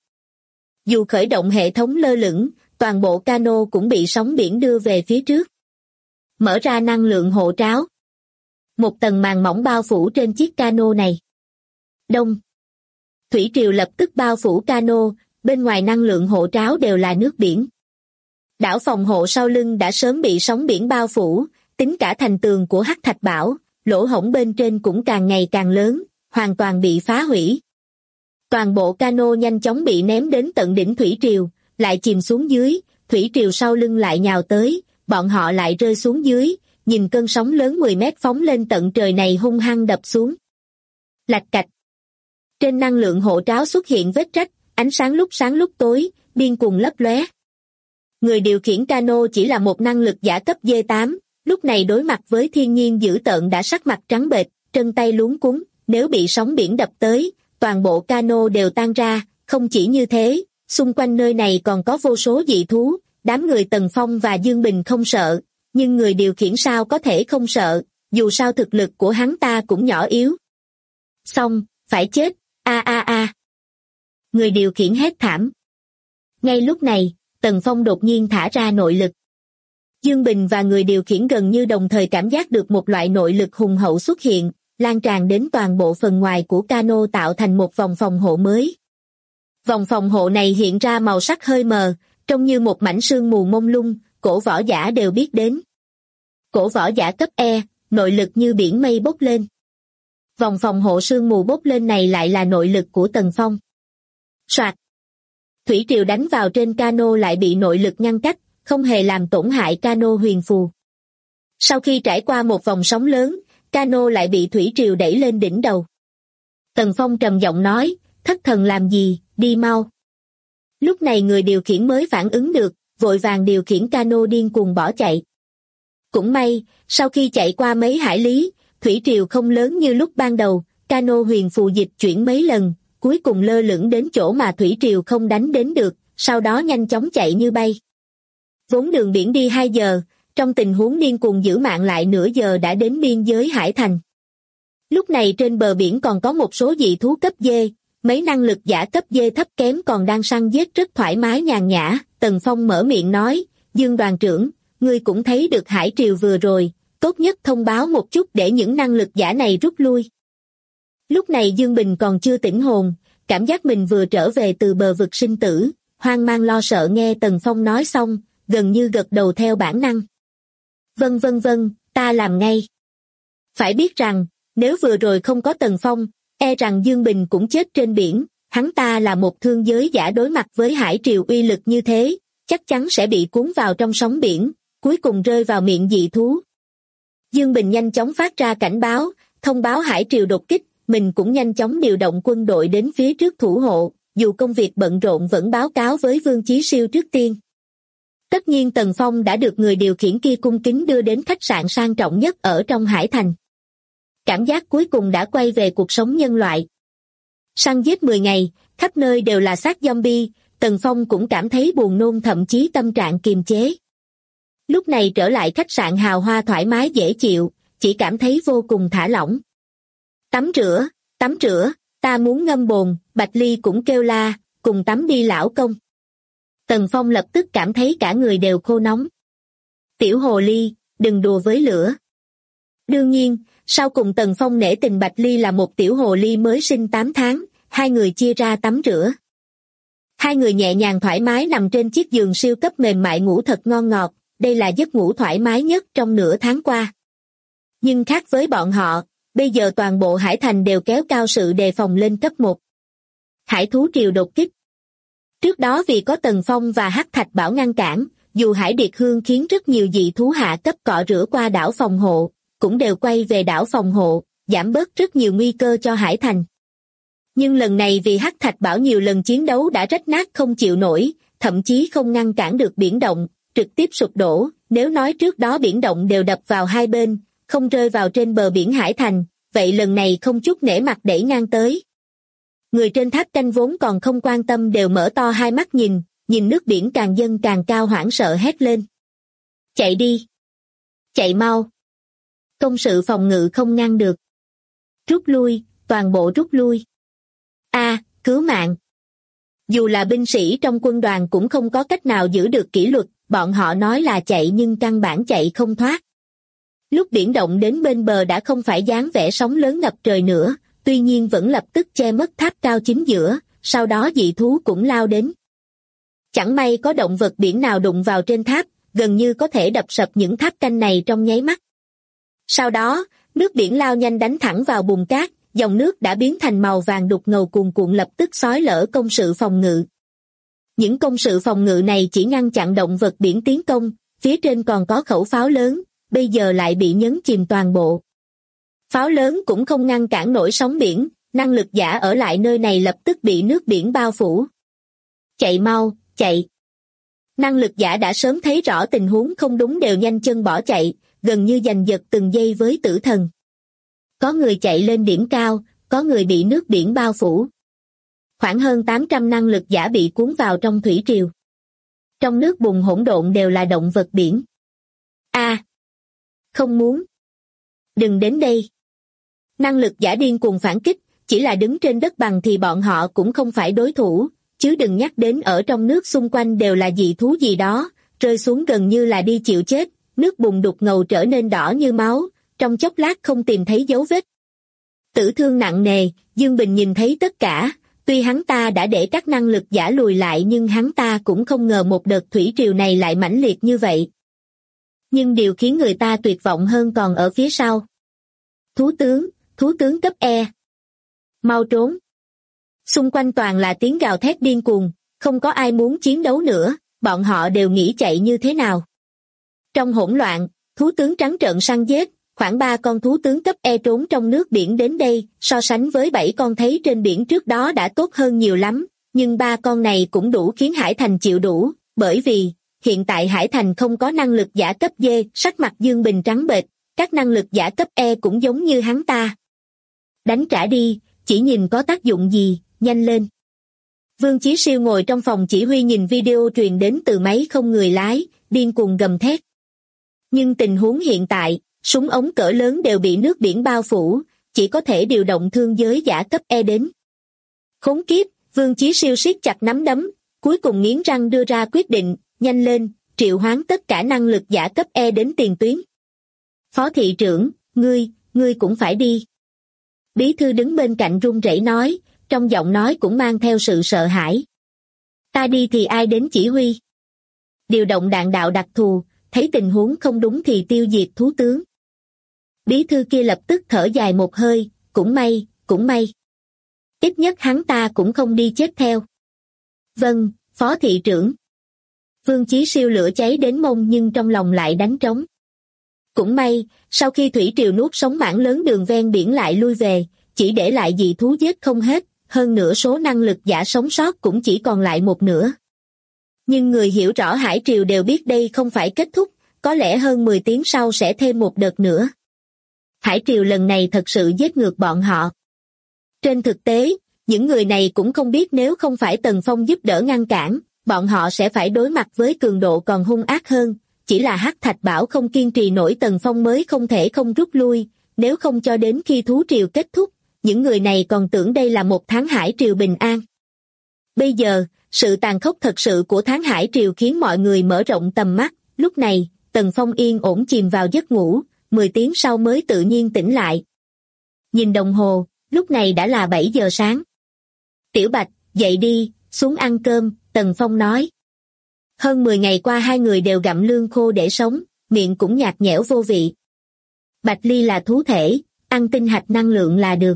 Dù khởi động hệ thống lơ lửng, toàn bộ cano cũng bị sóng biển đưa về phía trước. Mở ra năng lượng hộ tráo. Một tầng màn mỏng bao phủ trên chiếc cano này. Đông. Thủy triều lập tức bao phủ cano, bên ngoài năng lượng hộ tráo đều là nước biển. Đảo phòng hộ sau lưng đã sớm bị sóng biển bao phủ, tính cả thành tường của Hắc Thạch Bảo, lỗ hổng bên trên cũng càng ngày càng lớn, hoàn toàn bị phá hủy. Toàn bộ cano nhanh chóng bị ném đến tận đỉnh thủy triều, lại chìm xuống dưới, thủy triều sau lưng lại nhào tới, bọn họ lại rơi xuống dưới, nhìn cơn sóng lớn 10 mét phóng lên tận trời này hung hăng đập xuống. Lạch cạch. Trên năng lượng hộ tráo xuất hiện vết rách, ánh sáng lúc tối, điên cuồng lấp lóe. Người điều khiển cano chỉ là một năng lực giả cấp D8, lúc này đối mặt với thiên nhiên dữ tợn đã sắc mặt trắng bệch, chân tay luống cuống, nếu bị sóng biển đập tới, toàn bộ cano đều tan ra, không chỉ như thế, xung quanh nơi này còn có vô số dị thú, đám người Tần Phong và Dương Bình không sợ, nhưng người điều khiển sao có thể không sợ, dù sao thực lực của hắn ta cũng nhỏ yếu. Xong, phải chết, a. Người điều khiển hét thảm. Ngay lúc này, Tần Phong đột nhiên thả ra nội lực. Dương Bình và người điều khiển gần như đồng thời cảm giác được một loại nội lực hùng hậu xuất hiện, lan tràn đến toàn bộ phần ngoài của cano tạo thành một vòng phòng hộ mới. Vòng phòng hộ này hiện ra màu sắc hơi mờ, trông như một mảnh sương mù mông lung, cổ võ giả đều biết đến. Cổ võ giả cấp E, nội lực như biển mây bốc lên. Vòng phòng hộ sương mù bốc lên này lại là nội lực của Tần Phong. Soạt. Thủy triều đánh vào trên cano lại bị nội lực ngăn cách, không hề làm tổn hại cano huyền phù. Sau khi trải qua một vòng sóng lớn, cano lại bị thủy triều đẩy lên đỉnh đầu. Tần Phong trầm giọng nói, thất thần làm gì, đi mau. Lúc này người điều khiển mới phản ứng được, vội vàng điều khiển cano điên cuồng bỏ chạy. Cũng may, sau khi chạy qua mấy hải lý, thủy triều không lớn như lúc ban đầu, cano huyền phù dịch chuyển mấy lần, cuối cùng lơ lửng đến chỗ mà thủy triều không đánh đến được, sau đó nhanh chóng chạy như bay. Vốn đường biển đi 2 giờ, trong tình huống điên cuồng giữ mạng lại nửa giờ đã đến biên giới Hải Thành. Lúc này trên bờ biển còn có một số dị thú cấp D, mấy năng lực giả cấp D thấp kém còn đang săn giết rất thoải mái nhàn nhã. Tần Phong mở miệng nói, Dương đoàn trưởng, ngươi cũng thấy được hải triều vừa rồi, tốt nhất thông báo một chút để những năng lực giả này rút lui. Lúc này Dương Bình còn chưa tỉnh hồn, cảm giác mình vừa trở về từ bờ vực sinh tử, hoang mang lo sợ nghe Tần Phong nói xong, gần như gật đầu theo bản năng. Vâng, ta làm ngay. Phải biết rằng, nếu vừa rồi không có Tần Phong, e rằng Dương Bình cũng chết trên biển, hắn ta là một thương giới giả đối mặt với hải triều uy lực như thế, chắc chắn sẽ bị cuốn vào trong sóng biển, cuối cùng rơi vào miệng dị thú. Dương Bình nhanh chóng phát ra cảnh báo, thông báo hải triều đột kích, mình cũng nhanh chóng điều động quân đội đến phía trước thủ hộ, dù công việc bận rộn vẫn báo cáo với Vương Chí Siêu trước tiên. Tất nhiên Tần Phong đã được người điều khiển kia cung kính đưa đến khách sạn sang trọng nhất ở trong Hải Thành. Cảm giác cuối cùng đã quay về cuộc sống nhân loại. Săn giết 10 ngày, khắp nơi đều là xác zombie, Tần Phong cũng cảm thấy buồn nôn, thậm chí tâm trạng kiềm chế. Lúc này trở lại khách sạn hào hoa thoải mái dễ chịu, chỉ cảm thấy vô cùng thả lỏng. Tắm rửa, ta muốn ngâm bồn, Bạch Ly cũng kêu la, cùng tắm đi lão công. Tần Phong lập tức cảm thấy cả người đều khô nóng. Tiểu hồ ly, đừng đùa với lửa. Đương nhiên, sau cùng Tần Phong nể tình Bạch Ly là một tiểu hồ ly mới sinh 8 tháng, hai người chia ra tắm rửa. Hai người nhẹ nhàng thoải mái nằm trên chiếc giường siêu cấp mềm mại ngủ thật ngon ngọt, đây là giấc ngủ thoải mái nhất trong nửa tháng qua. Nhưng khác với bọn họ, bây giờ toàn bộ Hải Thành đều kéo cao sự đề phòng lên cấp 1. Hải thú triều đột kích. Trước đó vì có Tần Phong và Hắc Thạch Bảo ngăn cản, dù Hải Điệt Hương khiến rất nhiều dị thú hạ cấp cọ rửa qua đảo phòng hộ, cũng đều quay về đảo phòng hộ, giảm bớt rất nhiều nguy cơ cho Hải Thành. Nhưng lần này vì Hắc Thạch Bảo nhiều lần chiến đấu đã rách nát không chịu nổi, thậm chí không ngăn cản được biển động, trực tiếp sụp đổ. Nếu nói trước đó biển động đều đập vào hai bên, không rơi vào trên bờ biển Hải Thành, vậy lần này không chút nể mặt đẩy ngang tới. Người trên tháp canh vốn còn không quan tâm đều mở to hai mắt nhìn nước biển càng dâng càng cao, hoảng sợ hét lên. Chạy đi! Chạy mau! Công sự phòng ngự không ngăn được. Rút lui, toàn bộ rút lui. Cứu mạng! Dù là binh sĩ trong quân đoàn cũng không có cách nào giữ được kỷ luật, bọn họ nói là chạy nhưng căn bản chạy không thoát. Lúc biển động đến bên bờ đã không phải dáng vẻ sóng lớn ngập trời nữa, tuy nhiên vẫn lập tức che mất tháp cao chính giữa, sau đó dị thú cũng lao đến. Chẳng may có động vật biển nào đụng vào trên tháp, gần như có thể đập sập những tháp canh này trong nháy mắt. Sau đó, nước biển lao nhanh đánh thẳng vào bùn cát, dòng nước đã biến thành màu vàng đục ngầu cuồn cuộn lập tức xói lở công sự phòng ngự. Những công sự phòng ngự này chỉ ngăn chặn động vật biển tiến công, phía trên còn có khẩu pháo lớn, bây giờ lại bị nhấn chìm toàn bộ. Pháo lớn cũng không ngăn cản nổi sóng biển, năng lực giả ở lại nơi này lập tức bị nước biển bao phủ. Chạy mau, chạy! Năng lực giả đã sớm thấy rõ tình huống không đúng đều nhanh chân bỏ chạy, gần như giành giật từng giây với tử thần. Có người chạy lên điểm cao, có người bị nước biển bao phủ. Khoảng hơn 800 năng lực giả bị cuốn vào trong thủy triều. Trong nước bùn hỗn độn đều là động vật biển. Không muốn! Đừng đến đây! Năng lực giả điên cuồng phản kích, chỉ là đứng trên đất bằng thì bọn họ cũng không phải đối thủ, chứ đừng nhắc đến ở trong nước xung quanh đều là dị thú gì đó, rơi xuống gần như là đi chịu chết, nước bùn đục ngầu trở nên đỏ như máu, trong chốc lát không tìm thấy dấu vết. Tử thương nặng nề, Dương Bình nhìn thấy tất cả, tuy hắn ta đã để các năng lực giả lùi lại nhưng hắn ta cũng không ngờ một đợt thủy triều này lại mãnh liệt như vậy. Nhưng điều khiến người ta tuyệt vọng hơn còn ở phía sau. Thú tướng cấp E. Mau trốn! Xung quanh toàn là tiếng gào thét điên cuồng, không có ai muốn chiến đấu nữa, bọn họ đều nghĩ chạy như thế nào. Trong hỗn loạn, thú tướng trắng trợn săn giết, khoảng 3 con thú tướng cấp E trốn trong nước biển đến đây, so sánh với 7 con thấy trên biển trước đó đã tốt hơn nhiều lắm, nhưng 3 con này cũng đủ khiến Hải Thành chịu đủ, bởi vì hiện tại Hải Thành không có năng lực giả cấp D, sắc mặt Dương Bình trắng bệch, các năng lực giả cấp E cũng giống như hắn ta. Đánh trả đi, chỉ nhìn có tác dụng gì, nhanh lên. Vương Chí Siêu ngồi trong phòng chỉ huy nhìn video truyền đến từ máy không người lái, điên cuồng gầm thét. Nhưng tình huống hiện tại, súng ống cỡ lớn đều bị nước biển bao phủ, chỉ có thể điều động thương giới giả cấp E đến. Khốn kiếp, Vương Chí Siêu siết chặt nắm đấm, cuối cùng nghiến răng đưa ra quyết định, nhanh lên, triệu hoán tất cả năng lực giả cấp E đến tiền tuyến. Phó thị trưởng, ngươi cũng phải đi. Bí thư đứng bên cạnh run rẩy nói, trong giọng nói cũng mang theo sự sợ hãi. Ta đi thì ai đến chỉ huy? Điều động đạn đạo đặc thù, thấy tình huống không đúng thì tiêu diệt thú tướng. Bí thư kia lập tức thở dài một hơi, cũng may, cũng may. Ít nhất hắn ta cũng không đi chết theo. Vâng, phó thị trưởng. Vương Chí Siêu lửa cháy đến mông nhưng trong lòng lại đánh trống. Cũng may, sau khi thủy triều nuốt sống mảng lớn đường ven biển lại lui về, chỉ để lại dị thú giết không hết, hơn nửa số năng lực giả sống sót cũng chỉ còn lại một nửa. Nhưng người hiểu rõ hải triều đều biết đây không phải kết thúc, có lẽ hơn 10 tiếng sau sẽ thêm một đợt nữa. Hải triều lần này thật sự giết ngược bọn họ. Trên thực tế, những người này cũng không biết nếu không phải Tần Phong giúp đỡ ngăn cản, bọn họ sẽ phải đối mặt với cường độ còn hung ác hơn, chỉ là Hắc Thạch Bảo không kiên trì nổi Tần Phong mới không thể không rút lui, nếu không cho đến khi thú triều kết thúc, những người này còn tưởng đây là một tháng hải triều bình an. Bây giờ, sự tàn khốc thật sự của tháng hải triều khiến mọi người mở rộng tầm mắt, lúc này, Tần Phong yên ổn chìm vào giấc ngủ, 10 tiếng sau mới tự nhiên tỉnh lại. Nhìn đồng hồ, lúc này đã là 7 giờ sáng. Tiểu Bạch, dậy đi, xuống ăn cơm, Tần Phong nói. Hơn 10 ngày qua hai người đều gặm lương khô để sống, miệng cũng nhạt nhẽo vô vị. Bạch Ly là thú thể, ăn tinh hạch năng lượng là được.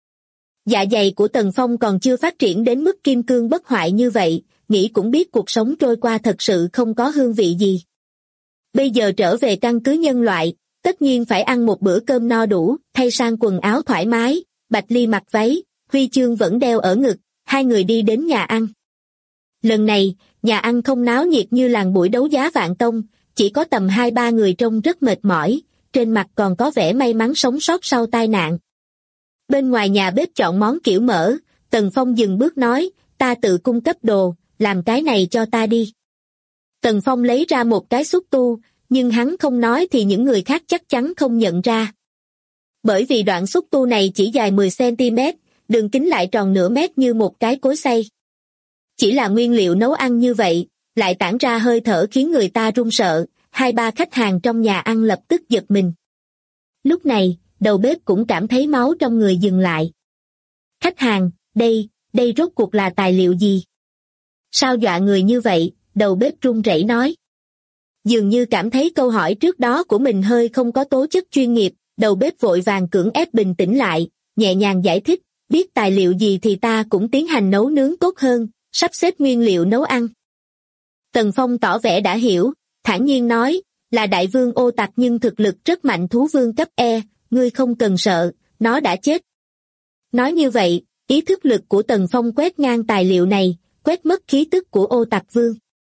Dạ dày của Tần Phong còn chưa phát triển đến mức kim cương bất hoại như vậy, nghĩ cũng biết cuộc sống trôi qua thật sự không có hương vị gì. Bây giờ trở về căn cứ nhân loại, tất nhiên phải ăn một bữa cơm no đủ, thay sang quần áo thoải mái, Bạch Ly mặc váy, huy chương vẫn đeo ở ngực, hai người đi đến nhà ăn. Lần này, nhà ăn không náo nhiệt như làng buổi đấu giá Vạn Tông, chỉ có tầm 2-3 người trông rất mệt mỏi, trên mặt còn có vẻ may mắn sống sót sau tai nạn. Bên ngoài nhà bếp chọn món kiểu mỡ, Tần Phong dừng bước nói, ta tự cung cấp đồ, làm cái này cho ta đi. Tần Phong lấy ra một cái xúc tu, nhưng hắn không nói thì những người khác chắc chắn không nhận ra. Bởi vì đoạn xúc tu này chỉ dài 10cm, đường kính lại tròn nửa mét như một cái cối xay. Chỉ là nguyên liệu nấu ăn như vậy, lại tản ra hơi thở khiến người ta run sợ, 2-3 khách hàng trong nhà ăn lập tức giật mình. Lúc này, đầu bếp cũng cảm thấy máu trong người dừng lại. Khách hàng, đây rốt cuộc là tài liệu gì? Sao dọa người như vậy? Đầu bếp run rẩy nói. Dường như cảm thấy câu hỏi trước đó của mình hơi không có tố chất chuyên nghiệp, đầu bếp vội vàng cưỡng ép bình tĩnh lại, nhẹ nhàng giải thích, biết tài liệu gì thì ta cũng tiến hành nấu nướng tốt hơn, sắp xếp nguyên liệu nấu ăn. Tần Phong tỏ vẻ đã hiểu, thản nhiên nói, là đại vương ô tặc nhưng thực lực rất mạnh thú vương cấp E, ngươi không cần sợ, nó đã chết. Nói như vậy, ý thức lực của Tần Phong quét ngang tài liệu này, quét mất khí tức của ô tặc vương.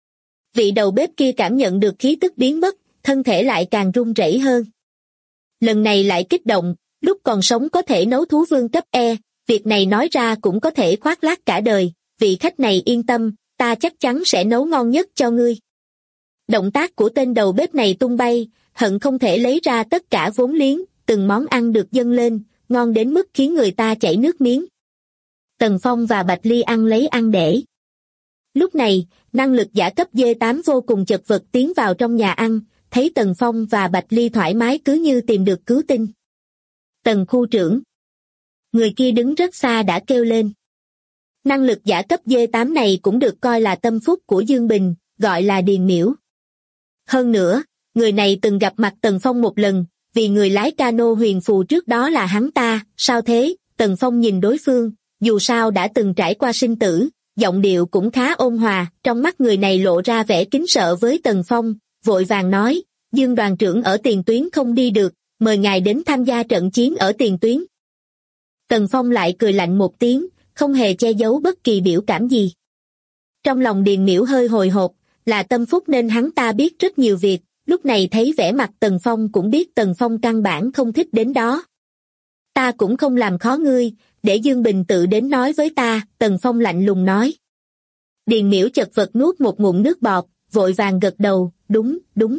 Vị đầu bếp kia cảm nhận được khí tức biến mất, thân thể lại càng run rẩy hơn. Lần này lại kích động, lúc còn sống có thể nấu thú vương cấp E, việc này nói ra cũng có thể khoác lác cả đời, vị khách này yên tâm, ta chắc chắn sẽ nấu ngon nhất cho ngươi. Động tác của tên đầu bếp này tung bay, hận không thể lấy ra tất cả vốn liếng, từng món ăn được dâng lên, ngon đến mức khiến người ta chảy nước miếng. Tần Phong và Bạch Ly ăn lấy ăn để. Lúc này, năng lực giả cấp D8 vô cùng chật vật tiến vào trong nhà ăn, thấy Tần Phong và Bạch Ly thoải mái cứ như tìm được cứu tinh. Tần khu trưởng. Người kia đứng rất xa đã kêu lên. Năng lực giả cấp D8 này cũng được coi là tâm phúc của Dương Bình, gọi là Điền Miễu. Hơn nữa, người này từng gặp mặt Tần Phong một lần, vì người lái cano huyền phù trước đó là hắn ta, sao thế? Tần Phong nhìn đối phương, dù sao đã từng trải qua sinh tử, giọng điệu cũng khá ôn hòa, trong mắt người này lộ ra vẻ kính sợ với Tần Phong, vội vàng nói, Dương đoàn trưởng ở tiền tuyến không đi được, mời ngài đến tham gia trận chiến ở tiền tuyến. Tần Phong lại cười lạnh một tiếng, không hề che giấu bất kỳ biểu cảm gì. Trong lòng Điền Miễu hơi hồi hộp, là tâm phúc nên hắn ta biết rất nhiều việc, lúc này thấy vẻ mặt Tần Phong cũng biết Tần Phong căn bản không thích đến đó. Ta cũng không làm khó ngươi, để Dương Bình tự đến nói với ta, Tần Phong lạnh lùng nói. Điền Miễu chật vật nuốt một ngụm nước bọt, vội vàng gật đầu, đúng.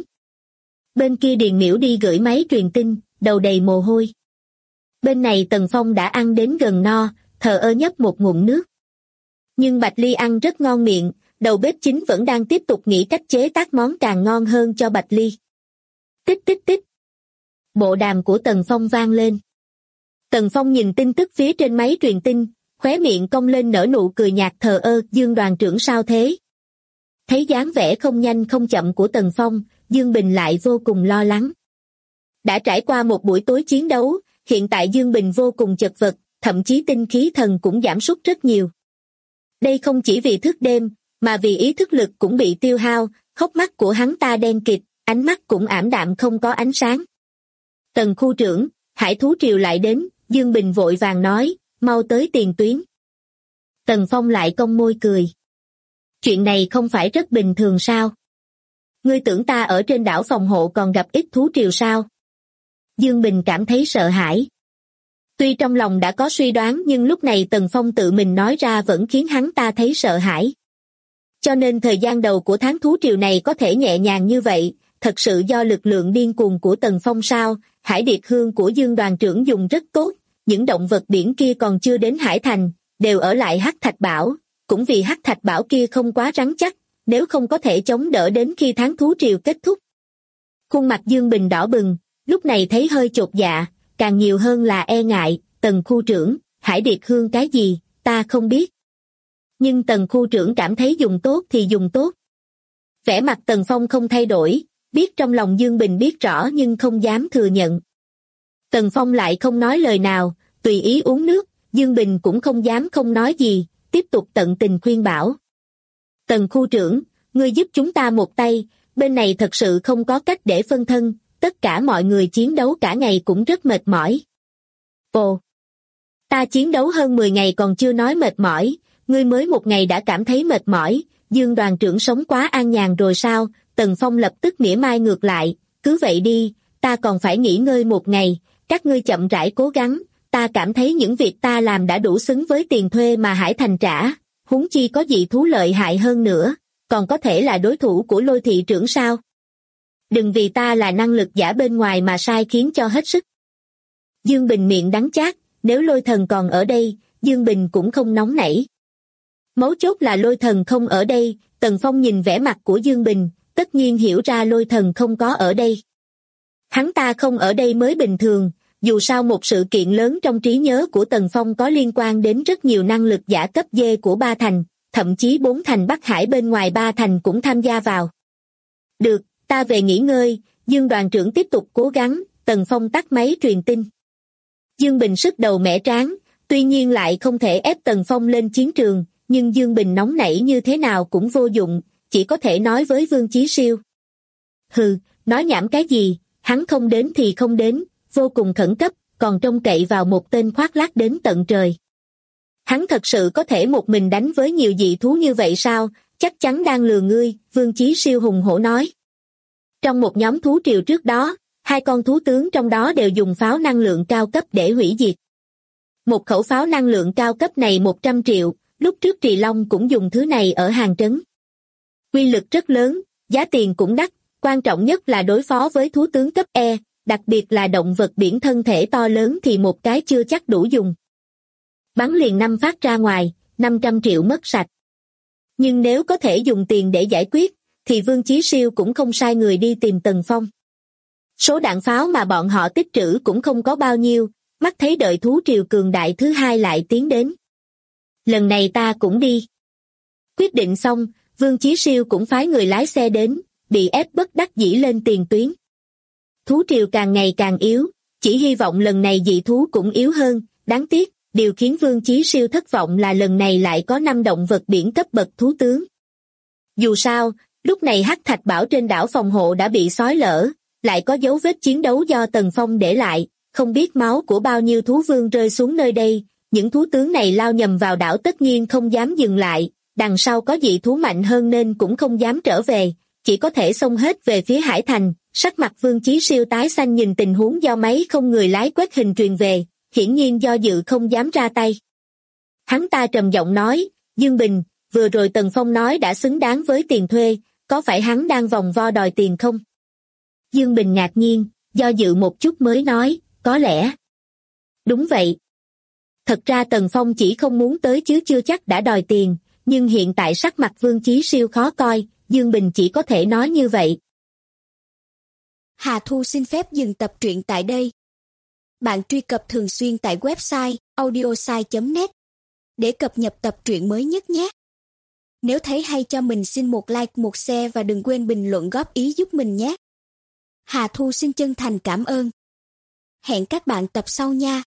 Bên kia Điền Miễu đi gửi máy truyền tin, đầu đầy mồ hôi. Bên này Tần Phong đã ăn đến gần no, thờ ơ nhấp một ngụm nước. Nhưng Bạch Ly ăn rất ngon miệng, đầu bếp chính vẫn đang tiếp tục nghĩ cách chế tác món càng ngon hơn cho Bạch Ly. Tích. Bộ đàm của Tần Phong vang lên. Tần Phong nhìn tin tức phía trên máy truyền tin, khóe miệng cong lên nở nụ cười nhạt thờ ơ, Dương đoàn trưởng sao thế? Thấy dáng vẻ không nhanh không chậm của Tần Phong, Dương Bình lại vô cùng lo lắng. Đã trải qua một buổi tối chiến đấu, hiện tại Dương Bình vô cùng chật vật, thậm chí tinh khí thần cũng giảm sút rất nhiều. Đây không chỉ vì thức đêm, mà vì ý thức lực cũng bị tiêu hao, hốc mắt của hắn ta đen kịt, ánh mắt cũng ảm đạm không có ánh sáng. Tần khu trưởng, hải thú triều lại đến, Dương Bình vội vàng nói, mau tới tiền tuyến. Tần Phong lại cong môi cười. Chuyện này không phải rất bình thường sao? Ngươi tưởng ta ở trên đảo phòng hộ còn gặp ít thú triều sao? Dương Bình cảm thấy sợ hãi. Tuy trong lòng đã có suy đoán nhưng lúc này Tần Phong tự mình nói ra vẫn khiến hắn ta thấy sợ hãi. Cho nên thời gian đầu của tháng thú triều này có thể nhẹ nhàng như vậy, thật sự do lực lượng điên cuồng của Tần Phong sao? Hải Điệt Hương của Dương đoàn trưởng dùng rất tốt, những động vật biển kia còn chưa đến Hải Thành, đều ở lại Hắc Thạch Bảo, cũng vì Hắc Thạch Bảo kia không quá rắn chắc, nếu không có thể chống đỡ đến khi tháng thú triều kết thúc. Khuôn mặt Dương Bình đỏ bừng, lúc này thấy hơi chột dạ, càng nhiều hơn là e ngại. Tần khu trưởng, Hải Điệt Hương cái gì, ta không biết. Nhưng Tần khu trưởng cảm thấy dùng tốt thì dùng tốt. Vẻ mặt Tần Phong không thay đổi, biết trong lòng Dương Bình biết rõ nhưng không dám thừa nhận. Tần Phong lại không nói lời nào, tùy ý uống nước, Dương Bình cũng không dám không nói gì, tiếp tục tận tình khuyên bảo. Tần khu trưởng, ngươi giúp chúng ta một tay, bên này thật sự không có cách để phân thân, tất cả mọi người chiến đấu cả ngày cũng rất mệt mỏi. Ồ, ta chiến đấu hơn 10 ngày còn chưa nói mệt mỏi, ngươi mới một ngày đã cảm thấy mệt mỏi, Dương đoàn trưởng sống quá an nhàn rồi sao? Tần Phong lập tức mỉa mai ngược lại, cứ vậy đi, ta còn phải nghỉ ngơi một ngày, các ngươi chậm rãi cố gắng, ta cảm thấy những việc ta làm đã đủ xứng với tiền thuê mà Hải Thành trả, huống chi có dị thú lợi hại hơn nữa, còn có thể là đối thủ của Lôi thị trưởng sao? Đừng vì ta là năng lực giả bên ngoài mà sai khiến cho hết sức. Dương Bình miệng đắng chát, nếu Lôi thần còn ở đây, Dương Bình cũng không nóng nảy. Mấu chốt là Lôi thần không ở đây, Tần Phong nhìn vẻ mặt của Dương Bình, tất nhiên hiểu ra Lôi thần không có ở đây. Hắn ta không ở đây mới bình thường, dù sao một sự kiện lớn trong trí nhớ của Tần Phong có liên quan đến rất nhiều năng lực giả cấp D của ba thành, thậm chí 4 thành Bắc Hải bên ngoài ba thành cũng tham gia vào. Được, ta về nghỉ ngơi, Dương đoàn trưởng tiếp tục cố gắng, Tần Phong tắt máy truyền tin. Dương Bình sức đầu mẻ trán, tuy nhiên lại không thể ép Tần Phong lên chiến trường, nhưng Dương Bình nóng nảy như thế nào cũng vô dụng, chỉ có thể nói với Vương Chí Siêu. Hừ, nói nhảm cái gì, hắn không đến thì không đến, vô cùng khẩn cấp, còn trông cậy vào một tên khoác lác đến tận trời. Hắn thật sự có thể một mình đánh với nhiều dị thú như vậy sao? Chắc chắn đang lừa ngươi, Vương Chí Siêu hùng hổ nói. Trong một nhóm thú triều trước đó, 2 con thú tướng trong đó đều dùng pháo năng lượng cao cấp để hủy diệt. Một khẩu pháo năng lượng cao cấp này 100 triệu, lúc trước Trì Long cũng dùng thứ này ở Hàng Trấn. Quy lực rất lớn, giá tiền cũng đắt, quan trọng nhất là đối phó với thú tướng cấp E, đặc biệt là động vật biển thân thể to lớn thì một cái chưa chắc đủ dùng. Bắn liền 5 phát ra ngoài, 500 triệu mất sạch. Nhưng nếu có thể dùng tiền để giải quyết, thì Vương Chí Siêu cũng không sai người đi tìm Tần Phong. Số đạn pháo mà bọn họ tích trữ cũng không có bao nhiêu, mắt thấy đợi thú triều cường đại thứ 2 lại tiến đến. Lần này ta cũng đi. Quyết định xong, Vương Chí Siêu cũng phái người lái xe đến, bị ép bất đắc dĩ lên tiền tuyến. Thú triều càng ngày càng yếu, chỉ hy vọng lần này dị thú cũng yếu hơn, đáng tiếc, điều khiến Vương Chí Siêu thất vọng là lần này lại có 5 động vật biển cấp bậc thú tướng. Dù sao, lúc này Hắc Thạch Bảo trên đảo phòng hộ đã bị xói lở, lại có dấu vết chiến đấu do Tần Phong để lại, không biết máu của bao nhiêu thú vương rơi xuống nơi đây, những thú tướng này lao nhầm vào đảo tất nhiên không dám dừng lại, đằng sau có dị thú mạnh hơn nên cũng không dám trở về, chỉ có thể xông hết về phía Hải Thành. Sắc mặt Vương Chí Siêu tái xanh nhìn tình huống do máy không người lái quét hình truyền về, hiển nhiên do dự không dám ra tay. Hắn ta trầm giọng nói, Dương Bình, vừa rồi Tần Phong nói đã xứng đáng với tiền thuê, có phải hắn đang vòng vo đòi tiền không? Dương Bình ngạc nhiên, do dự một chút mới nói, có lẽ. Đúng vậy. Thật ra Tần Phong chỉ không muốn tới chứ chưa chắc đã đòi tiền, nhưng hiện tại sắc mặt Vương Chí Siêu khó coi, Dương Bình chỉ có thể nói như vậy. Hà Thu xin phép dừng tập truyện tại đây. Bạn truy cập thường xuyên tại website audiosai.net để cập nhật tập truyện mới nhất nhé. Nếu thấy hay cho mình xin một like, một share và đừng quên bình luận góp ý giúp mình nhé. Hà Thu xin chân thành cảm ơn. Hẹn các bạn tập sau nha.